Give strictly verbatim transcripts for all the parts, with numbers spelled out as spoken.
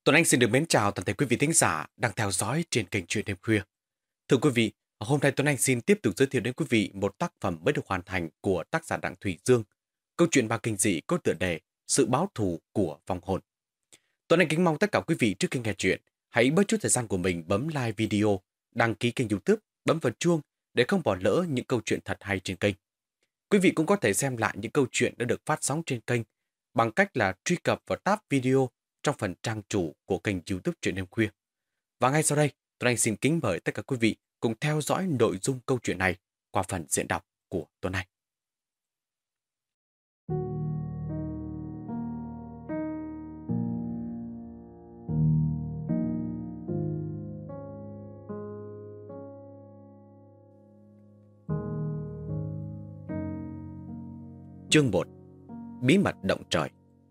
Tuấn Anh xin được mến chào toàn thể quý vị thính giả đang theo dõi trên kênh Chuyện Đêm Khuya. Thưa quý vị, hôm nay Tuấn Anh xin tiếp tục giới thiệu đến quý vị một tác phẩm mới được hoàn thành của tác giả Đặng Thùy Dương. Câu chuyện ba kinh dị có tựa đề Sự báo thù của vong hồn. Tuấn Anh kính mong tất cả quý vị trước khi nghe chuyện, hãy bớt chút thời gian của mình bấm like video, đăng ký kênh YouTube, bấm vào chuông để không bỏ lỡ những câu chuyện thật hay trên kênh. Quý vị cũng có thể xem lại những câu chuyện đã được phát sóng trên kênh bằng cách là truy cập vào tab video trong phần trang chủ của kênh YouTube Chuyện Đêm Khuya. Và ngay sau đây, Tuấn Anh xin kính mời tất cả quý vị cùng theo dõi nội dung câu chuyện này qua phần diễn đọc của Tuấn Anh. Chương một. Bí mật động trời.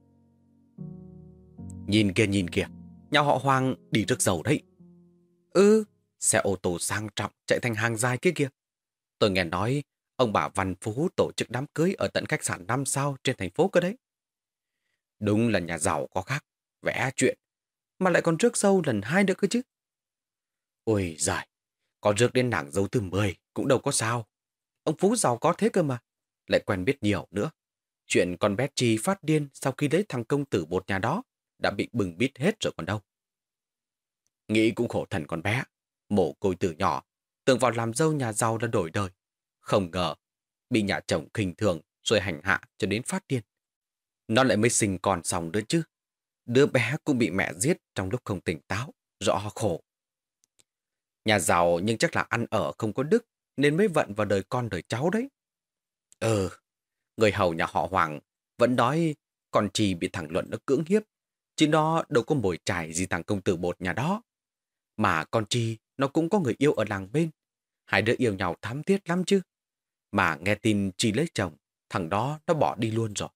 Nhìn kìa nhìn kìa, nhà họ Hoàng đi rất giàu đấy. Ừ, xe ô tô sang trọng chạy thành hàng dài kia kìa. Tôi nghe nói ông bà Văn Phú tổ chức đám cưới ở tận khách sạn năm sao trên thành phố cơ đấy. Đúng là nhà giàu có khác, vẽ chuyện, mà lại còn rước dâu lần hai nữa cơ chứ. Ôi giời, có rước đến nàng dâu thứ mười cũng đâu có sao. Ông Phú giàu có thế cơ mà, lại quen biết nhiều nữa. Chuyện con bé Chi phát điên sau khi lấy thằng công tử bột nhà đó đã bị bừng bít hết rồi còn đâu. Nghĩ cũng khổ thần con bé, mồ côi từ nhỏ, tưởng vào làm dâu nhà giàu là đổi đời. Không ngờ, bị nhà chồng khinh thường rồi hành hạ cho đến phát điên. Nó lại mới sinh con xong nữa chứ. Đứa bé cũng bị mẹ giết trong lúc không tỉnh táo, rõ khổ. Nhà giàu nhưng chắc là ăn ở không có đức nên mới vận vào đời con đời cháu đấy. Ừ, người hầu nhà họ Hoàng vẫn nói con Chi bị thằng Luận nó cưỡng hiếp, chứ nó đâu có mồi chài gì thằng công tử bột nhà đó. Mà con Chi nó cũng có người yêu ở làng bên. Hai đứa yêu nhau thắm thiết lắm chứ. Mà nghe tin Chi lấy chồng, thằng đó nó bỏ đi luôn rồi.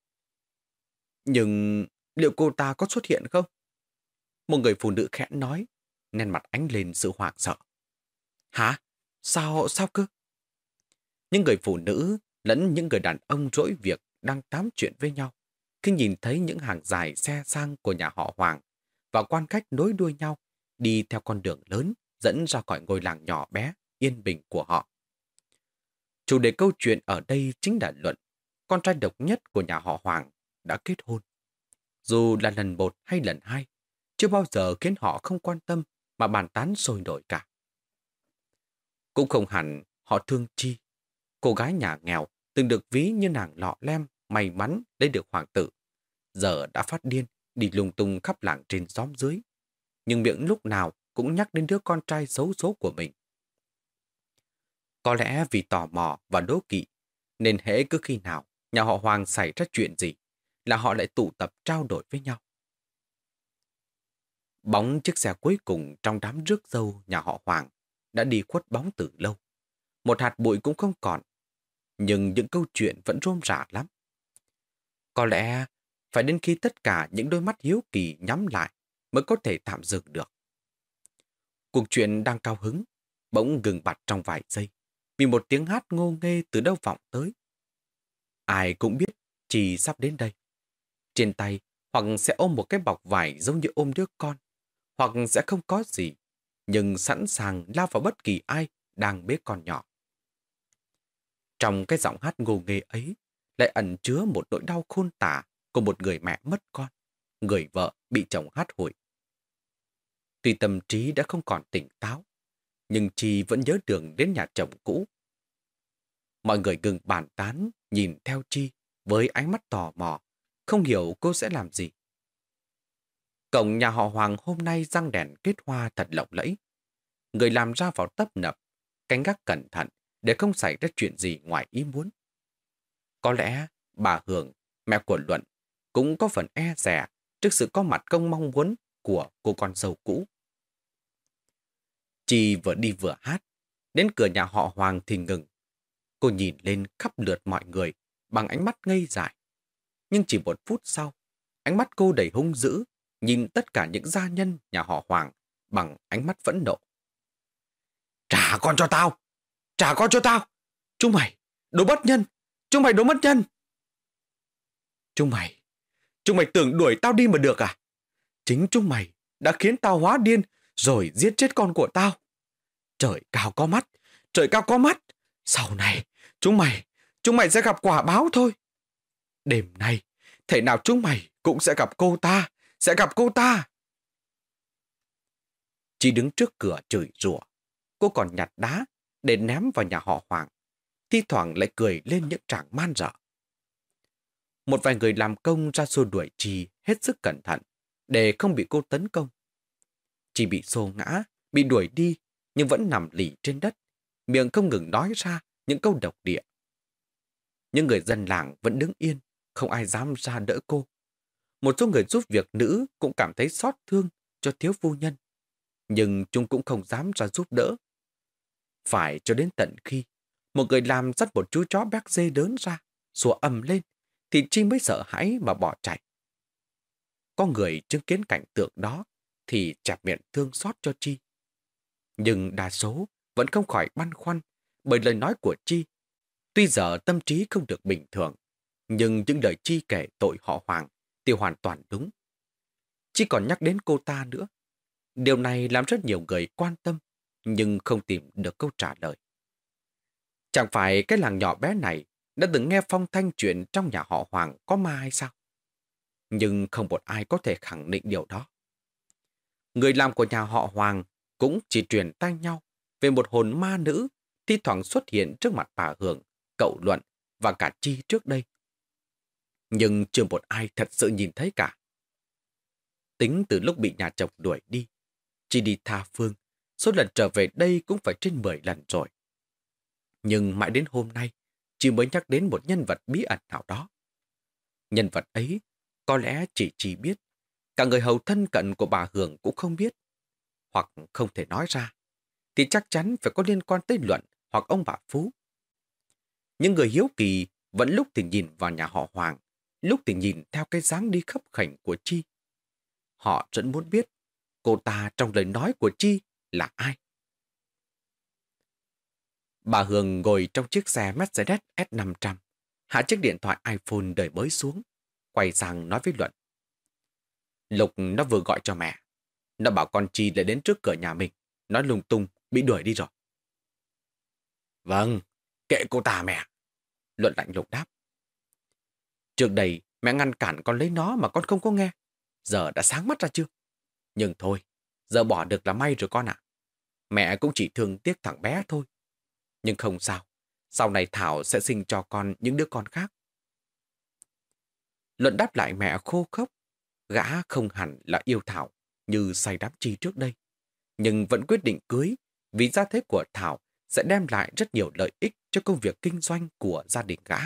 Nhưng liệu cô ta có xuất hiện không? Một người phụ nữ khẽ nói, nên mặt ánh lên sự hoảng sợ. Hả? Sao, sao cơ? Những người phụ nữ lẫn những người đàn ông rỗi việc đang tám chuyện với nhau khi nhìn thấy những hàng dài xe sang của nhà họ Hoàng và quan khách nối đuôi nhau đi theo con đường lớn dẫn ra khỏi ngôi làng nhỏ bé, yên bình của họ. Chủ đề câu chuyện ở đây chính là Luận, con trai độc nhất của nhà họ Hoàng, đã kết hôn. Dù là lần một hay lần hai, chưa bao giờ khiến họ không quan tâm mà bàn tán sôi nổi cả. Cũng không hẳn họ thương Chi, cô gái nhà nghèo từng được ví như nàng lọ lem may mắn lấy được hoàng tử, giờ đã phát điên đi lung tung khắp làng trên xóm dưới, nhưng miệng lúc nào cũng nhắc đến đứa con trai xấu số của mình. Có lẽ vì tò mò và đố kỵ, nên hễ cứ khi nào nhà họ Hoàng xảy ra chuyện gì là họ lại tụ tập trao đổi với nhau. Bóng chiếc xe cuối cùng trong đám rước dâu nhà họ Hoàng đã đi khuất bóng từ lâu. Một hạt bụi cũng không còn, nhưng những câu chuyện vẫn rôm rả lắm. Có lẽ phải đến khi tất cả những đôi mắt hiếu kỳ nhắm lại mới có thể tạm dừng được. Cuộc chuyện đang cao hứng, bỗng ngừng bặt trong vài giây, vì một tiếng hát ngô nghê từ đâu vọng tới. Ai cũng biết Chi sắp đến đây. Trên tay hoặc sẽ ôm một cái bọc vải giống như ôm đứa con, hoặc sẽ không có gì, nhưng sẵn sàng lao vào bất kỳ ai đang bế con nhỏ. Trong cái giọng hát ngô nghê ấy lại ẩn chứa một nỗi đau khôn tả của một người mẹ mất con, người vợ bị chồng hắt hủi. Tuy tâm trí đã không còn tỉnh táo, nhưng Chi vẫn nhớ đường đến nhà chồng cũ. Mọi người ngừng bàn tán nhìn theo Chi với ánh mắt tò mò, không hiểu cô sẽ làm gì. Cổng nhà họ Hoàng hôm nay răng đèn kết hoa thật lộng lẫy. Người làm ra vào tấp nập, canh gác cẩn thận để không xảy ra chuyện gì ngoài ý muốn. Có lẽ bà Hường, mẹ của Luận, cũng có phần e dè trước sự có mặt không mong muốn của cô con dâu cũ. Chi vừa đi vừa hát, đến cửa nhà họ Hoàng thì ngừng. Cô nhìn lên khắp lượt mọi người bằng ánh mắt ngây dại. Nhưng chỉ một phút sau, ánh mắt cô đầy hung dữ, nhìn tất cả những gia nhân nhà họ Hoàng bằng ánh mắt phẫn nộ. Trả con cho tao! Trả con cho tao! Chúng mày, đồ bất nhân! Chúng mày đồ mất nhân! Chúng mày, chúng mày tưởng đuổi tao đi mà được à? chính chúng mày đã khiến tao hóa điên rồi giết chết con của tao. Trời cao có mắt, trời cao có mắt. Sau này, chúng mày, chúng mày sẽ gặp quả báo thôi. Đêm nay, thể nào chúng mày cũng sẽ gặp cô ta, sẽ gặp cô ta. Chị đứng trước cửa chửi rủa. Cô còn nhặt đá để ném vào nhà họ Hoàng. Thi thoảng lại cười lên những tràng man dợ. Một vài người làm công ra xua đuổi Chi hết sức cẩn thận để không bị cô tấn công. Chi bị xô ngã, bị đuổi đi nhưng vẫn nằm lì trên đất, miệng không ngừng nói ra những câu độc địa. Những người dân làng vẫn đứng yên, không ai dám ra đỡ cô. Một số người giúp việc nữ cũng cảm thấy xót thương cho thiếu phu nhân, nhưng chúng cũng không dám ra giúp đỡ. Phải cho đến tận khi một người làm dắt một chú chó béc dê đớn ra, sủa ầm lên, thì Chi mới sợ hãi mà bỏ chạy. Có người chứng kiến cảnh tượng đó thì chẹp miệng thương xót cho Chi. Nhưng đa số vẫn không khỏi băn khoăn bởi lời nói của Chi. Tuy giờ tâm trí không được bình thường, nhưng những lời Chi kể tội họ Hoàng thì hoàn toàn đúng. Chi còn nhắc đến cô ta nữa. Điều này làm rất nhiều người quan tâm, nhưng không tìm được câu trả lời. Chẳng phải cái làng nhỏ bé này đã từng nghe phong thanh chuyện trong nhà họ Hoàng có ma hay sao? Nhưng không một ai có thể khẳng định điều đó. Người làm của nhà họ Hoàng cũng chỉ truyền tai nhau về một hồn ma nữ thi thoảng xuất hiện trước mặt bà Hường, cậu Luận và cả Chi trước đây. Nhưng chưa một ai thật sự nhìn thấy cả. Tính từ lúc bị nhà chồng đuổi đi, Chi đi tha phương, số lần trở về đây cũng phải trên mười lần rồi. Nhưng mãi đến hôm nay, Chi mới nhắc đến một nhân vật bí ẩn nào đó. Nhân vật ấy có lẽ chỉ Chi biết, cả người hầu thân cận của bà Hường cũng không biết, hoặc không thể nói ra, thì chắc chắn phải có liên quan tới Luận hoặc ông bà Phú. Những người hiếu kỳ vẫn lúc thì nhìn vào nhà họ Hoàng, lúc thì nhìn theo cái dáng đi khấp khểnh của Chi. Họ rất muốn biết cô ta trong lời nói của Chi là ai. Bà Hường ngồi trong chiếc xe Mercedes S năm trăm, hạ chiếc điện thoại iPhone đời mới xuống, quay sang nói với Luận. Lục nó vừa gọi cho mẹ. Nó bảo con Chi lại đến trước cửa nhà mình, nói lung tung, bị đuổi đi rồi. Vâng, kệ cô ta mẹ. Luận lạnh lùng đáp. Trước đây mẹ ngăn cản con lấy nó mà con không có nghe. Giờ đã sáng mắt ra chưa? Nhưng thôi, giờ bỏ được là may rồi con ạ. Mẹ cũng chỉ thương tiếc thằng bé thôi. Nhưng không sao, sau này Thảo sẽ sinh cho con những đứa con khác. Luận đáp lại mẹ khô khốc. Gã không hẳn là yêu Thảo như say đắm Chi trước đây, nhưng vẫn quyết định cưới vì gia thế của Thảo sẽ đem lại rất nhiều lợi ích cho công việc kinh doanh của gia đình gã.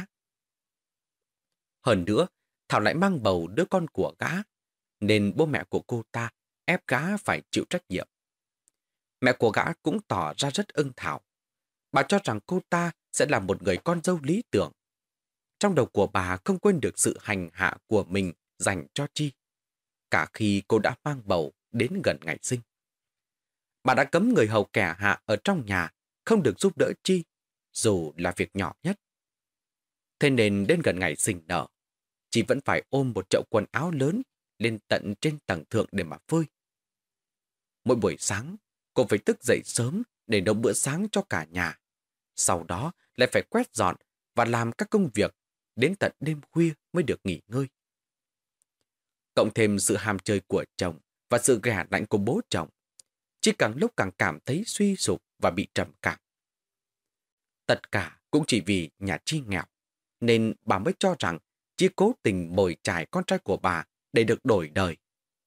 Hơn nữa, Thảo lại mang bầu đứa con của gã, nên bố mẹ của cô ta ép gã phải chịu trách nhiệm. Mẹ của gã cũng tỏ ra rất ưng Thảo. Bà cho rằng cô ta sẽ là một người con dâu lý tưởng. Trong đầu của bà không quên được sự hành hạ của mình dành cho Chi, cả khi cô đã mang bầu đến gần ngày sinh. Bà đã cấm người hầu kẻ hạ ở trong nhà không được giúp đỡ Chi, dù là việc nhỏ nhất. Thế nên đến gần ngày sinh nở, Chi vẫn phải ôm một chậu quần áo lớn lên tận trên tầng thượng để mà phơi. Mỗi buổi sáng, cô phải thức dậy sớm để nấu bữa sáng cho cả nhà. Sau đó lại phải quét dọn và làm các công việc đến tận đêm khuya mới được nghỉ ngơi. Cộng thêm sự ham chơi của chồng và sự ghẻ lạnh của bố chồng, Chi càng lúc càng cảm thấy suy sụp và bị trầm cảm. Tất cả cũng chỉ vì nhà Chi nghèo, nên bà mới cho rằng Chi cố tình mồi chài con trai của bà để được đổi đời.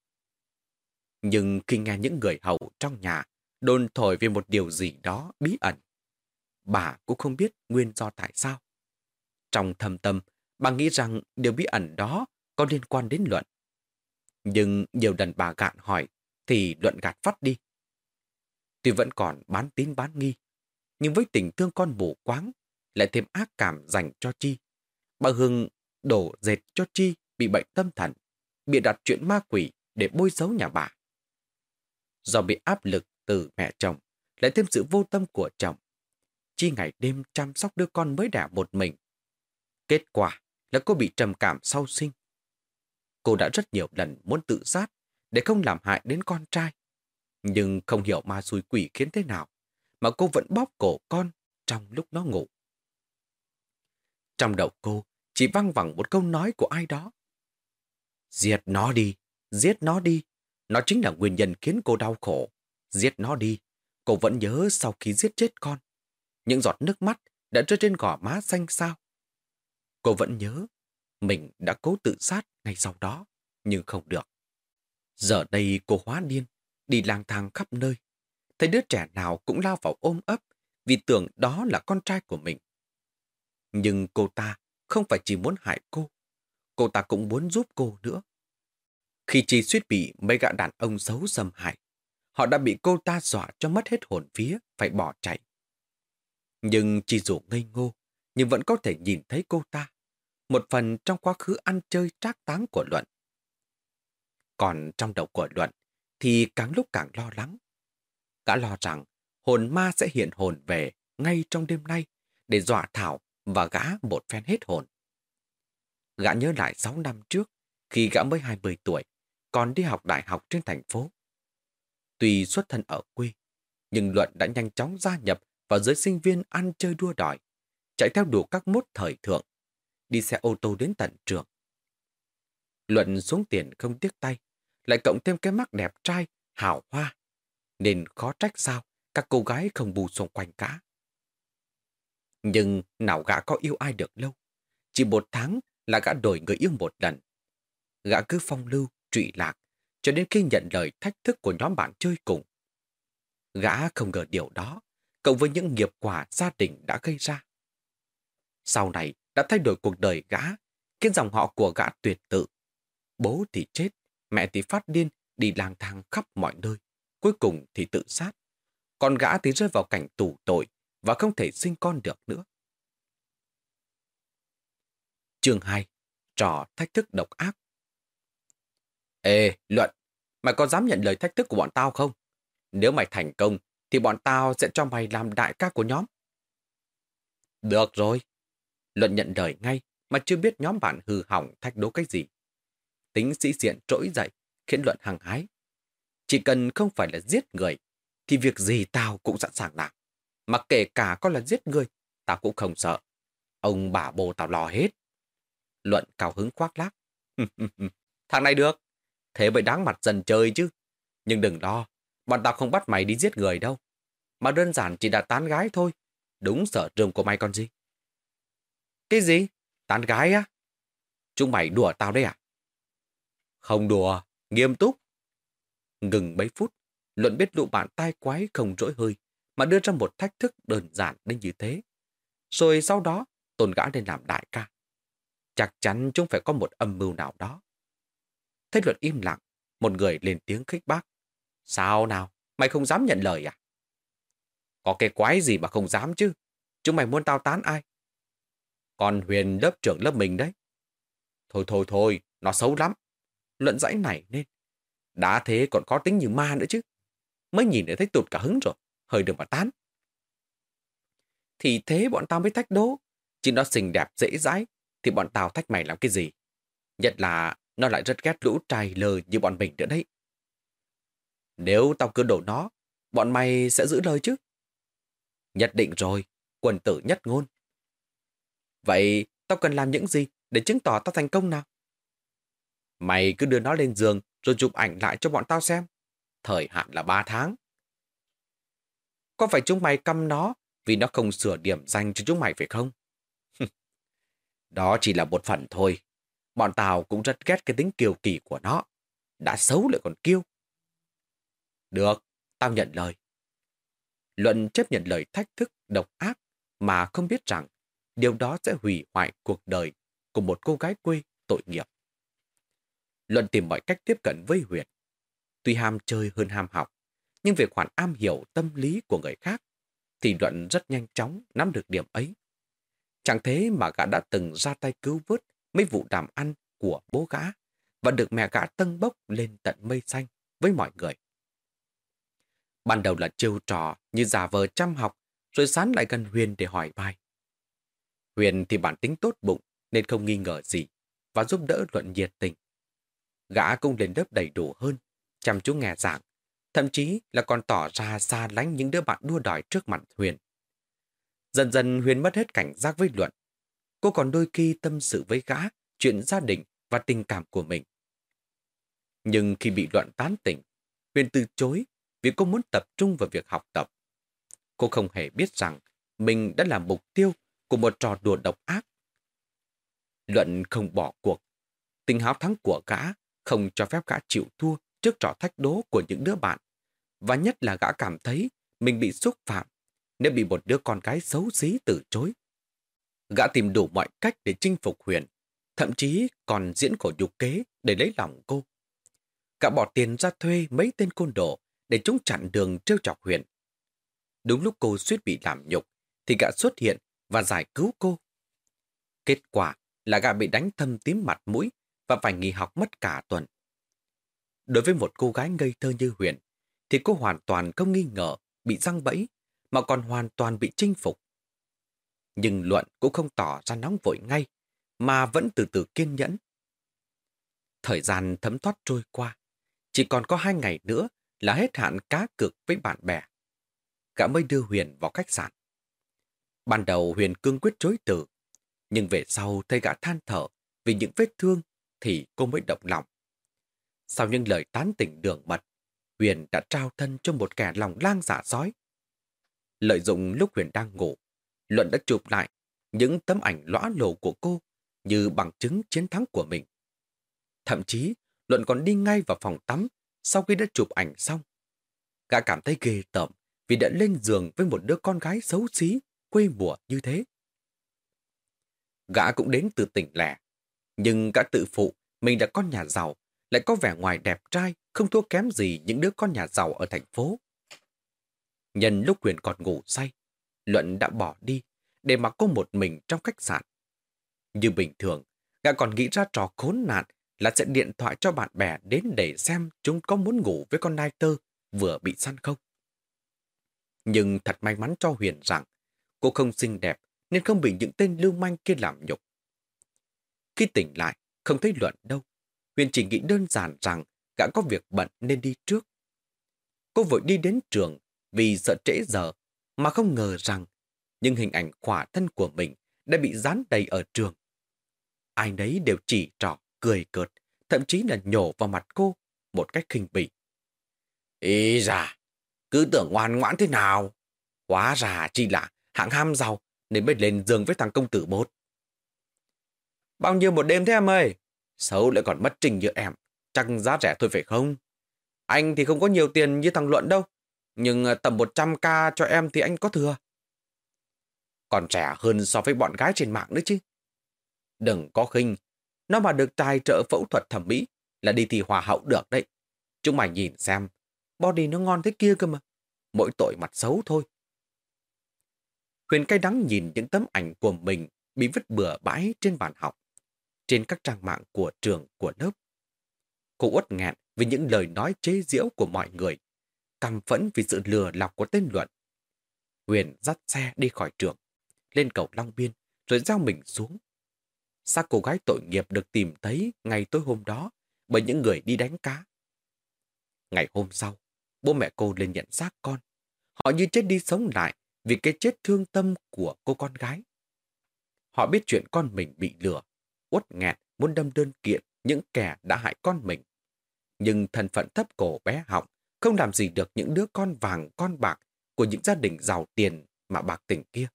Nhưng khi nghe những người hầu trong nhà đồn thổi về một điều gì đó bí ẩn, bà cũng không biết nguyên do tại sao. Trong thâm tâm, bà nghĩ rằng điều bí ẩn đó có liên quan đến Luận. Nhưng nhiều lần bà gạn hỏi thì Luận gạt phát đi. Tuy vẫn còn bán tín bán nghi, nhưng với tình thương con mù quáng, lại thêm ác cảm dành cho Chi, bà Hương đổ dệt cho Chi bị bệnh tâm thần, bịa đặt chuyện ma quỷ để bôi xấu nhà bà. Do bị áp lực từ mẹ chồng, lại thêm sự vô tâm của chồng, Chi ngày đêm chăm sóc đứa con mới đẻ một mình. Kết quả là cô bị trầm cảm sau sinh. Cô đã rất nhiều lần muốn tự sát, để không làm hại đến con trai. Nhưng không hiểu ma xui quỷ khiến thế nào, mà cô vẫn bóp cổ con trong lúc nó ngủ. Trong đầu cô chỉ văng vẳng một câu nói của ai đó. Giết nó đi, giết nó đi. Nó chính là nguyên nhân khiến cô đau khổ. Giết nó đi. Cô vẫn nhớ sau khi giết chết con, những giọt nước mắt đã rơi trên gò má xanh xao. Cô vẫn nhớ mình đã cố tự sát ngay sau đó, nhưng không được. Giờ đây cô hóa điên, đi lang thang khắp nơi. Thấy đứa trẻ nào cũng lao vào ôm ấp vì tưởng đó là con trai của mình. Nhưng cô ta không phải chỉ muốn hại cô, cô ta cũng muốn giúp cô nữa. Khi Chi suýt bị mấy gã đàn ông xấu xâm hại, họ đã bị cô ta dọa cho mất hết hồn vía, phải bỏ chạy. Nhưng Chi dù ngây ngô, nhưng vẫn có thể nhìn thấy cô ta, một phần trong quá khứ ăn chơi trác táng của Luận. Còn trong đầu của Luận thì càng lúc càng lo lắng. Gã lo rằng hồn ma sẽ hiện hồn về ngay trong đêm nay để dọa Thảo và gã một phen hết hồn. Gã nhớ lại sáu năm trước, khi gã mới hai mươi tuổi, còn đi học đại học trên thành phố. Tuy xuất thân ở quê, nhưng Luận đã nhanh chóng gia nhập vào giới sinh viên ăn chơi đua đòi, chạy theo đủ các mốt thời thượng, đi xe ô tô đến tận trường. Luận xuống tiền không tiếc tay, lại cộng thêm cái mắt đẹp trai, hào hoa, nên khó trách sao các cô gái không bù xung quanh cả. Nhưng nào gã có yêu ai được lâu, chỉ một tháng là gã đổi người yêu một lần. Gã cứ phong lưu, trụy lạc, cho đến khi nhận lời thách thức của nhóm bạn chơi cùng. Gã không ngờ điều đó, cộng với những nghiệp quả gia đình đã gây ra. Sau này đã thay đổi cuộc đời gã, khiến dòng họ của gã tuyệt tự. Bố thì chết, mẹ thì phát điên, đi lang thang khắp mọi nơi, cuối cùng thì tự sát. Còn gã thì rơi vào cảnh tù tội và không thể sinh con được nữa. Chương hai. Trò thách thức độc ác. Ê, Luận, mày có dám nhận lời thách thức của bọn tao không? Nếu mày thành công, thì bọn tao sẽ cho mày làm đại ca của nhóm. Được rồi. Luận nhận lời ngay, mà chưa biết nhóm bạn hư hỏng thách đố cái gì. Tính sĩ diện trỗi dậy, khiến Luận hăng hái. Chỉ cần không phải là giết người, thì việc gì tao cũng sẵn sàng làm. Mà kể cả có là giết người, tao cũng không sợ. Ông bà bồ tao lo hết. Luận cao hứng khoác lác. Thằng này được. Thế mới đáng mặt dần chơi chứ. Nhưng đừng lo, bọn tao không bắt mày đi giết người đâu. Mà đơn giản chỉ là tán gái thôi. Đúng sở trường của mày còn gì. Cái gì? Tán gái á? Chúng mày đùa tao đấy à? Không đùa, nghiêm túc. Ngừng mấy phút, Luận biết lũ bạn tai quái không rỗi hơi, mà đưa ra một thách thức đơn giản đến như thế. Rồi sau đó, tôn gã lên làm đại ca. Chắc chắn chúng phải có một âm mưu nào đó. Thấy Luận im lặng, một người lên tiếng khích bác. Sao nào, mày không dám nhận lời à? Có cái quái gì mà không dám chứ? Chúng mày muốn tao tán ai? Còn Huyền lớp trưởng lớp mình đấy. Thôi thôi thôi, nó xấu lắm. Luận dãy nảy nên. Đã thế còn có tính như ma nữa chứ. Mới nhìn để thấy tụt cả hứng rồi. Hơi đừng mà tán. Thì thế bọn tao mới thách đố. Chứ nó xinh đẹp dễ dãi, thì bọn tao thách mày làm cái gì? Nhất là nó lại rất ghét lũ trai lờ như bọn mình nữa đấy. Nếu tao cứ đổ nó, bọn mày sẽ giữ lời chứ? Nhất định rồi, quần tử nhất ngôn. Vậy tao cần làm những gì để chứng tỏ tao thành công nào? Mày cứ đưa nó lên giường rồi chụp ảnh lại cho bọn tao xem. Thời hạn là ba tháng. Có phải chúng mày căm nó vì nó không sửa điểm danh cho chúng mày phải không? Đó chỉ là một phần thôi. Bọn tao cũng rất ghét cái tính kiêu kỳ của nó. Đã xấu lại còn kiêu. Được, tao nhận lời. Luận chấp nhận lời thách thức độc ác mà không biết rằng điều đó sẽ hủy hoại cuộc đời của một cô gái quê tội nghiệp. Luận tìm mọi cách tiếp cận với Huyền. Tuy ham chơi hơn ham học, nhưng về khoản am hiểu tâm lý của người khác, thì Luận rất nhanh chóng nắm được điểm ấy. Chẳng thế mà gã đã từng ra tay cứu vớt mấy vụ làm ăn của bố gã và được mẹ gã tâng bốc lên tận mây xanh với mọi người. Ban đầu là trêu trò như giả vờ chăm học, rồi sán lại gần Huyền để hỏi bài. Huyền thì bản tính tốt bụng nên không nghi ngờ gì và giúp đỡ Luận nhiệt tình. Gã cũng lên lớp đầy đủ hơn chăm chú nghe giảng, thậm chí là còn tỏ ra xa lánh những đứa bạn đua đòi trước mặt Huyền. Dần dần Huyền mất hết cảnh giác với Luận. Cô còn đôi khi tâm sự với gã chuyện gia đình và tình cảm của mình. Nhưng khi bị Luận tán tỉnh, Huyền từ chối vì cô muốn tập trung vào việc học tập. Cô không hề biết rằng mình đã là mục tiêu của một trò đùa độc ác. Luận không bỏ cuộc. Tình háo thắng của gã không cho phép gã chịu thua trước trò thách đố của những đứa bạn. Và nhất là gã cảm thấy mình bị xúc phạm nếu bị một đứa con gái xấu xí từ chối. Gã tìm đủ mọi cách để chinh phục Huyền, thậm chí còn diễn khổ nhục kế để lấy lòng cô. Gã bỏ tiền ra thuê mấy tên côn đồ để chúng chặn đường trêu chọc Huyền. Đúng lúc cô suýt bị làm nhục thì gã xuất hiện và giải cứu cô. Kết quả là gã bị đánh thâm tím mặt mũi và phải nghỉ học mất cả tuần. Đối với một cô gái ngây thơ như Huyền thì cô hoàn toàn không nghi ngờ bị giăng bẫy mà còn hoàn toàn bị chinh phục. Nhưng Luận cũng không tỏ ra nóng vội ngay mà vẫn từ từ kiên nhẫn. Thời gian thấm thoát trôi qua, chỉ còn có hai ngày nữa là hết hạn cá cược với bạn bè. Gã mới đưa Huyền vào khách sạn. Ban đầu Huyền cương quyết chối từ, nhưng về sau thấy gã than thở vì những vết thương thì cô mới động lòng. Sau những lời tán tỉnh đường mật, Huyền đã trao thân cho một kẻ lòng lang dạ sói. Lợi dụng lúc Huyền đang ngủ, Luận đã chụp lại những tấm ảnh lõa lồ của cô như bằng chứng chiến thắng của mình. Thậm chí, Luận còn đi ngay vào phòng tắm sau khi đã chụp ảnh xong. Gã cảm thấy ghê tởm vì đã lên giường với một đứa con gái xấu xí, quê mùa như thế. Gã cũng đến từ tỉnh lẻ, nhưng gã tự phụ mình là con nhà giàu, lại có vẻ ngoài đẹp trai, không thua kém gì những đứa con nhà giàu ở thành phố. Nhân lúc Huyền còn ngủ say, Luận đã bỏ đi để mặc cô một mình trong khách sạn. Như bình thường, gã còn nghĩ ra trò khốn nạn là sẽ điện thoại cho bạn bè đến để xem chúng có muốn ngủ với con nai tơ vừa bị săn không. Nhưng thật may mắn cho Huyền rằng cô không xinh đẹp nên không bị những tên lưu manh kia làm nhục. Khi tỉnh lại, không thấy Luận đâu. Huyền chỉ nghĩ đơn giản rằng gã có việc bận nên đi trước. Cô vội đi đến trường vì sợ trễ giờ, mà không ngờ rằng những hình ảnh khỏa thân của mình đã bị dán đầy ở trường. Ai nấy đều chỉ trỏ, cười cợt, thậm chí là nhổ vào mặt cô một cách khinh bỉ. Ý da, cứ tưởng ngoan ngoãn thế nào. Hóa ra chỉ là hạng ham giàu nên mới lên giường với thằng công tử bột. Bao nhiêu một đêm thế em ơi? Xấu lại còn mất trình như em, chắc giá rẻ thôi phải không? Anh thì không có nhiều tiền như thằng Luận đâu, nhưng tầm một trăm k cho em thì anh có thừa. Còn rẻ hơn so với bọn gái trên mạng nữa chứ. Đừng có khinh, nó mà được tài trợ phẫu thuật thẩm mỹ là đi thi hoa hậu được đấy. Chúng mày nhìn xem, body nó ngon thế kia cơ mà. Mỗi tội mặt xấu thôi. Huyền cay đắng nhìn những tấm ảnh của mình bị vứt bừa bãi trên bàn học, trên các trang mạng của trường, của lớp. Cô uất nghẹn vì những lời nói chế giễu của mọi người, căm phẫn vì sự lừa lọc của tên Luận. Huyền dắt xe đi khỏi trường, lên cầu Long Biên, rồi gieo mình xuống. Xác cô gái tội nghiệp được tìm thấy ngày tối hôm đó bởi những người đi đánh cá. Ngày hôm sau, bố mẹ cô lên nhận xác con. Họ như chết đi sống lại vì cái chết thương tâm của cô con gái. Họ biết chuyện con mình bị lừa, uất nghẹn muốn đâm đơn kiện những kẻ đã hại con mình. Nhưng thân phận thấp cổ bé họng không làm gì được những đứa con vàng con bạc của những gia đình giàu tiền mà bạc tình kia.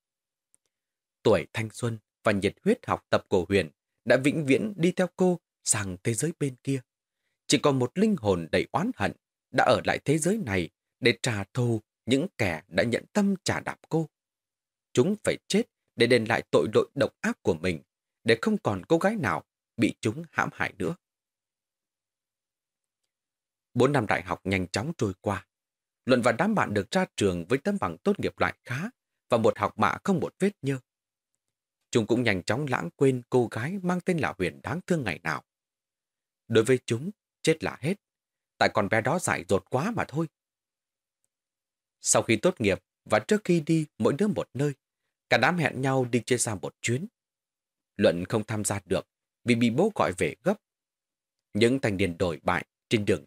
Tuổi thanh xuân và nhiệt huyết học tập của Huyền đã vĩnh viễn đi theo cô sang thế giới bên kia. Chỉ còn một linh hồn đầy oán hận đã ở lại thế giới này để trả thù những kẻ đã nhận tâm trả đạp cô. Chúng phải chết để đền lại tội lỗi độc ác của mình, để không còn cô gái nào bị chúng hãm hại nữa. Bốn năm đại học nhanh chóng trôi qua. Luận và đám bạn được ra trường với tấm bằng tốt nghiệp loại khá và một học bạ không một vết nhơ. Chúng cũng nhanh chóng lãng quên cô gái mang tên là Huyền đáng thương ngày nào. Đối với chúng, chết là hết, tại con bé đó dại dột quá mà thôi. Sau khi tốt nghiệp và trước khi đi mỗi đứa một nơi, cả đám hẹn nhau đi chơi xa một chuyến. Luận không tham gia được vì bị bố gọi về gấp. Những thanh niên đổi bại trên đường đi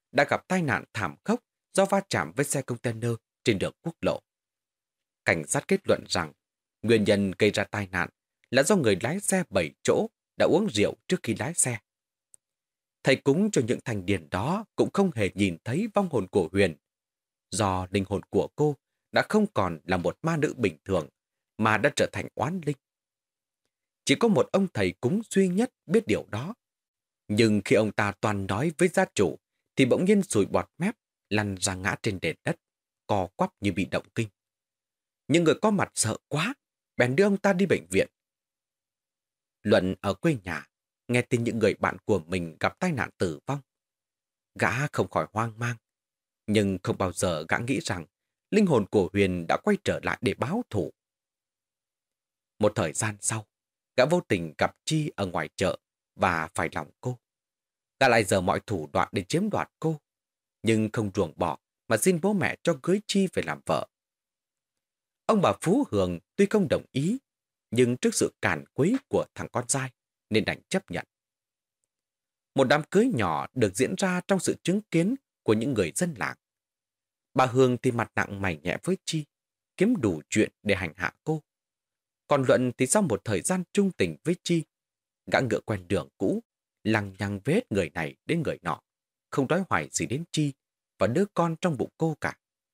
đã gặp tai nạn thảm khốc do va chạm với xe container trên đường quốc lộ. Cảnh sát kết luận rằng nguyên nhân gây ra tai nạn là do người lái xe bảy chỗ đã uống rượu trước khi lái xe. Thầy cúng cho những thành niên đó cũng không hề nhìn thấy vong hồn của Huyền, do linh hồn của cô đã không còn là một ma nữ bình thường mà đã trở thành oán linh. Chỉ có một ông thầy cúng duy nhất biết điều đó. Nhưng khi ông ta toàn nói với gia chủ thì bỗng nhiên sùi bọt mép, lăn ra ngã trên nền đất, co quắp như bị động kinh. Những người có mặt sợ quá, bèn đưa ông ta đi bệnh viện. Luận ở quê nhà, nghe tin những người bạn của mình gặp tai nạn tử vong. Gã không khỏi hoang mang, nhưng không bao giờ gã nghĩ rằng linh hồn của Huyền đã quay trở lại để báo thù. Một thời gian sau, gã vô tình gặp Chi ở ngoài chợ và phải lòng cô. Gã lại dở mọi thủ đoạn để chiếm đoạt cô, nhưng không ruồng bỏ mà xin bố mẹ cho cưới Chi về làm vợ. Ông bà Phú Hường tuy không đồng ý, nhưng trước sự cản quấy của thằng con trai nên đành chấp nhận. Một đám cưới nhỏ được diễn ra trong sự chứng kiến của những người dân làng. Bà Hương thì mặt nặng mày nhẹ với Chi, kiếm đủ chuyện để hành hạ cô. Còn Luận thì sau một thời gian trung tình với Chi, gã ngựa quen đường cũ, lằng nhằng với hết người này đến người nọ, không nói hoài gì đến Chi và đứa con trong bụng cô cả.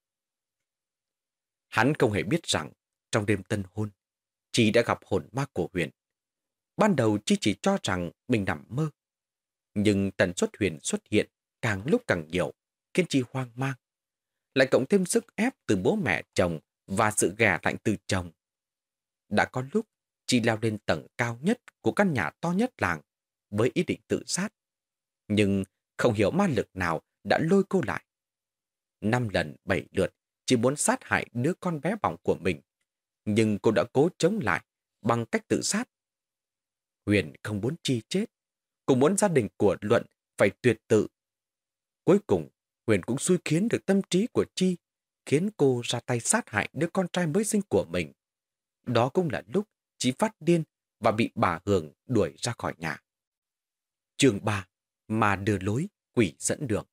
Hắn không hề biết rằng trong đêm tân hôn, Chi đã gặp hồn ma của Huyền. Ban đầu Chi chỉ cho rằng mình nằm mơ, nhưng tần suất Huyền xuất hiện càng lúc càng nhiều, khiến Chi hoang mang. Lại cộng thêm sức ép từ bố mẹ chồng và sự ghẻ lạnh từ chồng. Đã có lúc Chi leo lên tầng cao nhất của căn nhà to nhất làng với ý định tự sát. Nhưng không hiểu ma lực nào đã lôi cô lại. Năm lần bảy lượt chỉ muốn sát hại đứa con bé bỏng của mình, nhưng cô đã cố chống lại bằng cách tự sát. Huyền không muốn Chi chết, cô muốn gia đình của Luận phải tuyệt tự. Cuối cùng, Huyền cũng xui khiến được tâm trí của Chi, khiến cô ra tay sát hại đứa con trai mới sinh của mình. Đó cũng là lúc Chi phát điên và bị bà Hường đuổi ra khỏi nhà. Chương ba. Mà đưa lối, quỷ dẫn đường.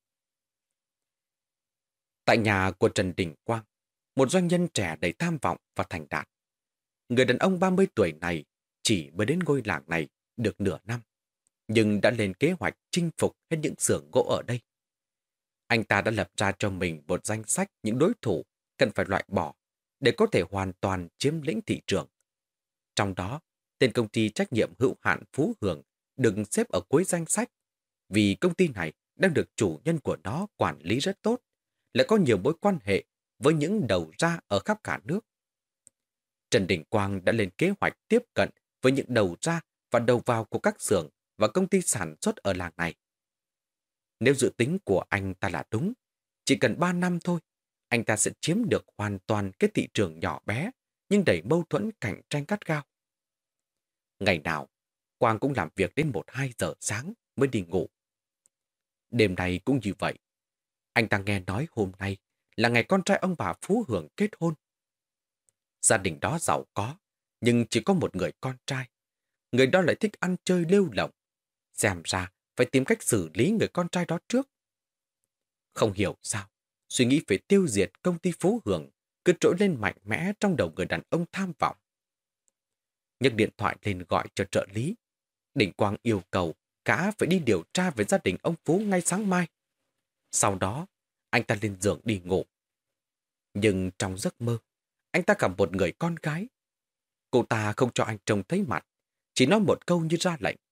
Tại nhà của Trần Đình Quang, một doanh nhân trẻ đầy tham vọng và thành đạt. Người đàn ông ba mươi tuổi này chỉ mới đến ngôi làng này được nửa năm, nhưng đã lên kế hoạch chinh phục hết những xưởng gỗ ở đây. Anh ta đã lập ra cho mình một danh sách những đối thủ cần phải loại bỏ để có thể hoàn toàn chiếm lĩnh thị trường. Trong đó, tên công ty trách nhiệm hữu hạn Phú Hường được xếp ở cuối danh sách, vì công ty này đang được chủ nhân của nó quản lý rất tốt, lại có nhiều mối quan hệ với những đầu ra ở khắp cả nước. Trần Đình Quang đã lên kế hoạch tiếp cận với những đầu ra và đầu vào của các xưởng và công ty sản xuất ở làng này. Nếu dự tính của anh ta là đúng, chỉ cần ba năm thôi, anh ta sẽ chiếm được hoàn toàn cái thị trường nhỏ bé nhưng đầy mâu thuẫn cạnh tranh gắt gao. Ngày nào, Quang cũng làm việc đến một hai giờ sáng mới đi ngủ. Đêm nay cũng như vậy. Anh ta nghe nói hôm nay là ngày con trai ông bà Phú Hường kết hôn. Gia đình đó giàu có, nhưng chỉ có một người con trai. Người đó lại thích ăn chơi lêu lỏng. Xem ra phải tìm cách xử lý người con trai đó trước. Không hiểu sao, suy nghĩ phải tiêu diệt công ty Phú Hường cứ trỗi lên mạnh mẽ trong đầu người đàn ông tham vọng. Nhấc điện thoại lên gọi cho trợ lý. Đình Quang yêu cầu gã phải đi điều tra về gia đình ông Phú ngay sáng mai. Sau đó, anh ta lên giường đi ngủ. Nhưng trong giấc mơ, anh ta gặp một người con gái. Cô ta không cho anh trông thấy mặt, chỉ nói một câu như ra lệnh.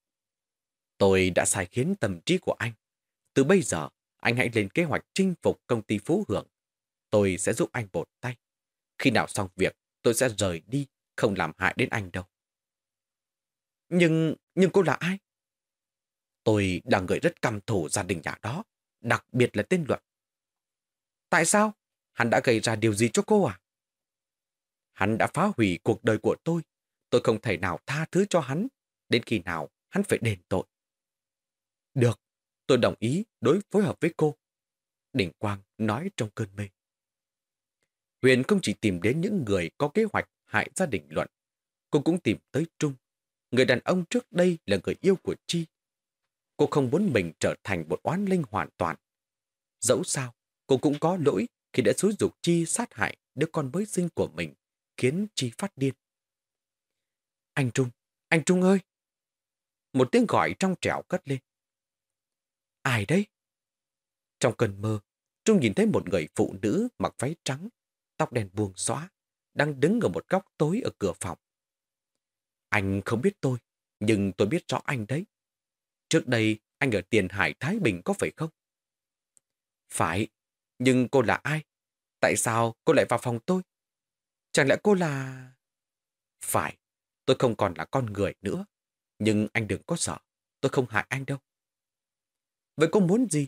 Tôi đã sai khiến tâm trí của anh. Từ bây giờ, anh hãy lên kế hoạch chinh phục công ty Phú Hường. Tôi sẽ giúp anh một tay. Khi nào xong việc, tôi sẽ rời đi, không làm hại đến anh đâu. Nhưng, nhưng cô là ai? Tôi là người rất căm thù gia đình nhà đó, đặc biệt là tên Luận. Tại sao? Hắn đã gây ra điều gì cho cô à? Hắn đã phá hủy cuộc đời của tôi. Tôi không thể nào tha thứ cho hắn, đến khi nào hắn phải đền tội. Được, tôi đồng ý đối phối hợp với cô. Đình Quang nói trong cơn mê. Huyền không chỉ tìm đến những người có kế hoạch hại gia đình Luận, cô cũng tìm tới Trung, người đàn ông trước đây là người yêu của Chi. Cô không muốn mình trở thành một oán linh hoàn toàn, Dẫu sao, cô cũng có lỗi khi đã xúi giục Chi sát hại đứa con mới sinh của mình, khiến Chi phát điên. Anh Trung, anh Trung ơi! Một tiếng gọi trong trẻo cất lên. Ai đấy? Trong cơn mơ, Trung nhìn thấy một người phụ nữ mặc váy trắng, tóc đen buông xõa, đang đứng ở một góc tối ở cửa phòng. Anh không biết tôi, nhưng tôi biết rõ anh đấy. Trước đây, anh ở Tiền Hải Thái Bình có phải không? Phải, nhưng cô là ai? Tại sao cô lại vào phòng tôi? Chẳng lẽ cô là... Phải, tôi không còn là con người nữa. Nhưng anh đừng có sợ, tôi không hại anh đâu. Vậy cô muốn gì?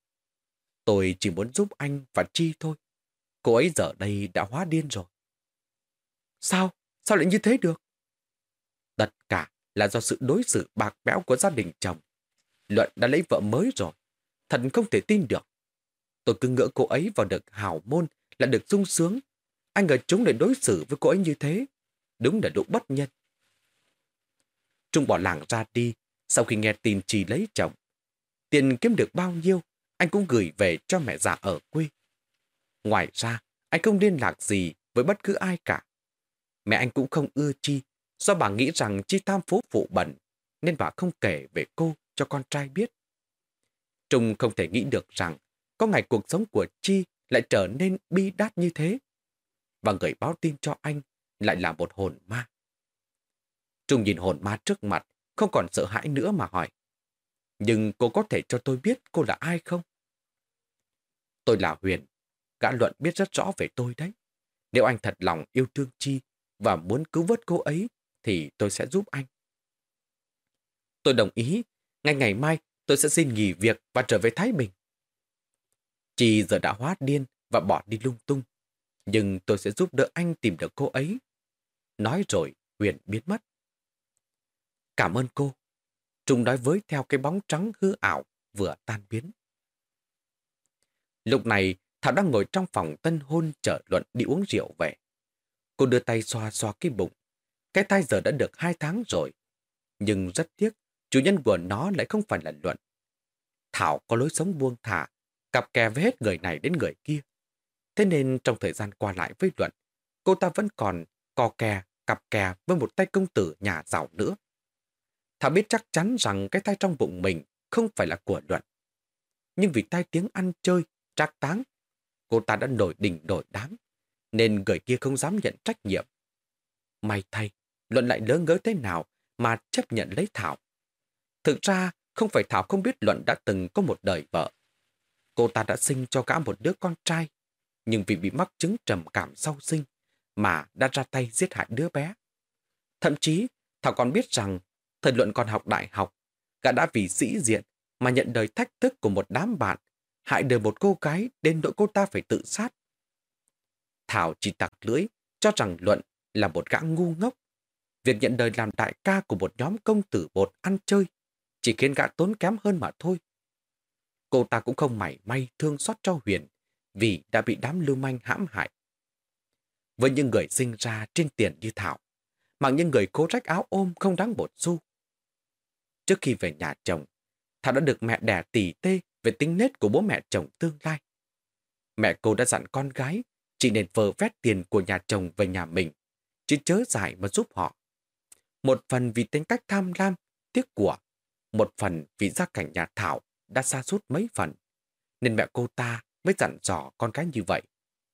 Tôi chỉ muốn giúp anh và Chi thôi. Cô ấy giờ đây đã hóa điên rồi. Sao? Sao lại như thế được? Tất cả là do sự đối xử bạc bẽo của gia đình chồng. Luận đã lấy vợ mới rồi. Thật không thể tin được. Tôi cứ ngỡ cô ấy vào được hào môn là được sung sướng. Anh ngờ chúng lại đối xử với cô ấy như thế. Đúng là độ bất nhân. Trung bỏ làng ra đi sau khi nghe tin Chi lấy chồng. Tiền kiếm được bao nhiêu, anh cũng gửi về cho mẹ già ở quê. Ngoài ra, anh không liên lạc gì với bất cứ ai cả. Mẹ anh cũng không ưa Chi, do bà nghĩ rằng Chi tham phố phụ bẩn, nên bà không kể về cô cho con trai biết. Trung không thể nghĩ được rằng có ngày cuộc sống của Chi lại trở nên bi đát như thế. Và người báo tin cho anh lại là một hồn ma. Trung nhìn hồn ma trước mặt, không còn sợ hãi nữa mà hỏi. Nhưng cô có thể cho tôi biết cô là ai không? Tôi là Huyền. Gã Luận biết rất rõ về tôi đấy. Nếu anh thật lòng yêu thương Chi và muốn cứu vớt cô ấy, thì tôi sẽ giúp anh. Tôi đồng ý. Ngay ngày mai tôi sẽ xin nghỉ việc và trở về Thái Bình. Chi giờ đã hóa điên và bỏ đi lung tung. Nhưng tôi sẽ giúp đỡ anh tìm được cô ấy. Nói rồi, Huyền biến mất. Cảm ơn cô. Trung nói với theo cái bóng trắng hư ảo vừa tan biến. Lúc này, Thảo đang ngồi trong phòng tân hôn chờ Luận đi uống rượu về. Cô đưa tay xoa xoa cái bụng. Cái thai giờ đã được hai tháng rồi. Nhưng rất tiếc, chủ nhân của nó lại không phải là Luận. Thảo có lối sống buông thả, cặp kè với hết người này đến người kia. Thế nên trong thời gian qua lại với Luận, cô ta vẫn còn co kè, cặp kè với một tay công tử nhà giàu nữa. Thảo biết chắc chắn rằng cái thai trong bụng mình không phải là của Luận. Nhưng vì tai tiếng ăn chơi, trác táng, cô ta đã nổi đỉnh nổi đám, nên người kia không dám nhận trách nhiệm. May thay, Luận lại lỡ ngớ thế nào mà chấp nhận lấy Thảo. Thực ra, không phải Thảo không biết Luận đã từng có một đời vợ. Cô ta đã sinh cho gã một đứa con trai, nhưng vì bị mắc chứng trầm cảm sau sinh mà đã ra tay giết hại đứa bé. Thậm chí, Thảo còn biết rằng thời Luận còn học đại học, gã đã vì sĩ diện mà nhận đời thách thức của một đám bạn, hại đời một cô gái đến nỗi cô ta phải tự sát. Thảo chỉ tặc lưỡi cho rằng Luận là một gã ngu ngốc. Việc nhận đời làm đại ca của một nhóm công tử bột ăn chơi chỉ khiến gã tốn kém hơn mà thôi. Cô ta cũng không mảy may thương xót cho Huyền vì đã bị đám lưu manh hãm hại. Với những người sinh ra trên tiền như Thảo, mà những người cố rách áo ôm không đáng một xu. Trước khi về nhà chồng, Thảo đã được mẹ đẻ tỉ tê về tính nết của bố mẹ chồng tương lai. Mẹ cô đã dặn con gái chỉ nên vơ vét tiền của nhà chồng về nhà mình, chứ chớ dại mà giúp họ. Một phần vì tính cách tham lam, tiếc của, một phần vì gia cảnh nhà Thảo đã sa sút mấy phần, nên mẹ cô ta mới dặn dò con gái như vậy.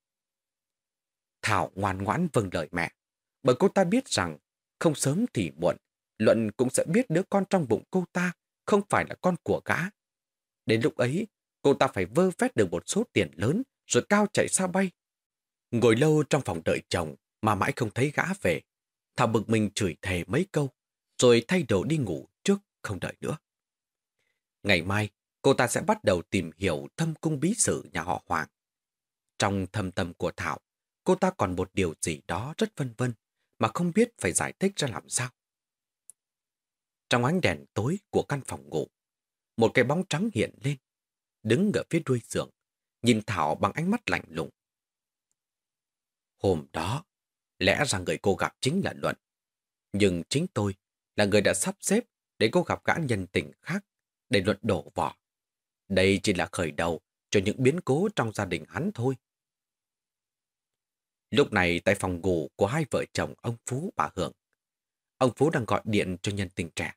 Thảo ngoan ngoãn vâng lời mẹ, bởi cô ta biết rằng không sớm thì muộn, Luận cũng sẽ biết đứa con trong bụng cô ta không phải là con của gã. Đến lúc ấy, cô ta phải vơ vét được một số tiền lớn rồi cao chạy xa bay. Ngồi lâu trong phòng đợi chồng mà mãi không thấy gã về. Thảo bực mình chửi thề mấy câu, rồi thay đồ đi ngủ trước không đợi nữa. Ngày mai, cô ta sẽ bắt đầu tìm hiểu thâm cung bí sử nhà họ Hoàng. Trong thâm tâm của Thảo, cô ta còn một điều gì đó rất vân vân mà không biết phải giải thích ra làm sao. Trong ánh đèn tối của căn phòng ngủ, một cái bóng trắng hiện lên, đứng ở phía đuôi giường, nhìn Thảo bằng ánh mắt lạnh lùng. Hôm đó, lẽ ra người cô gặp chính là Luận. Nhưng chính tôi là người đã sắp xếp để cô gặp gã nhân tình khác, để Luận đổ vỏ. Đây chỉ là khởi đầu cho những biến cố trong gia đình hắn thôi. Lúc này tại phòng ngủ của hai vợ chồng ông Phú bà Hưởng, ông Phú đang gọi điện cho nhân tình trẻ.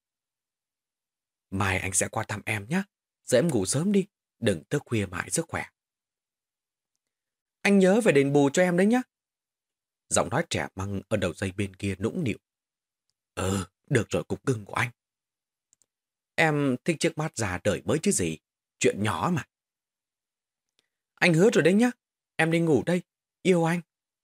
Mai anh sẽ qua thăm em nhé. Giờ em ngủ sớm đi, đừng thức khuya mãi sức khỏe. Anh nhớ phải đền bù cho em đấy nhé. Giọng nói trẻ măng ở đầu dây bên kia nũng nịu. Ừ, được rồi cục cưng của anh. Em thích chiếc mát già đời mới chứ gì. Chuyện nhỏ mà. Anh hứa rồi đấy nhá. Em đi ngủ đây. Yêu anh.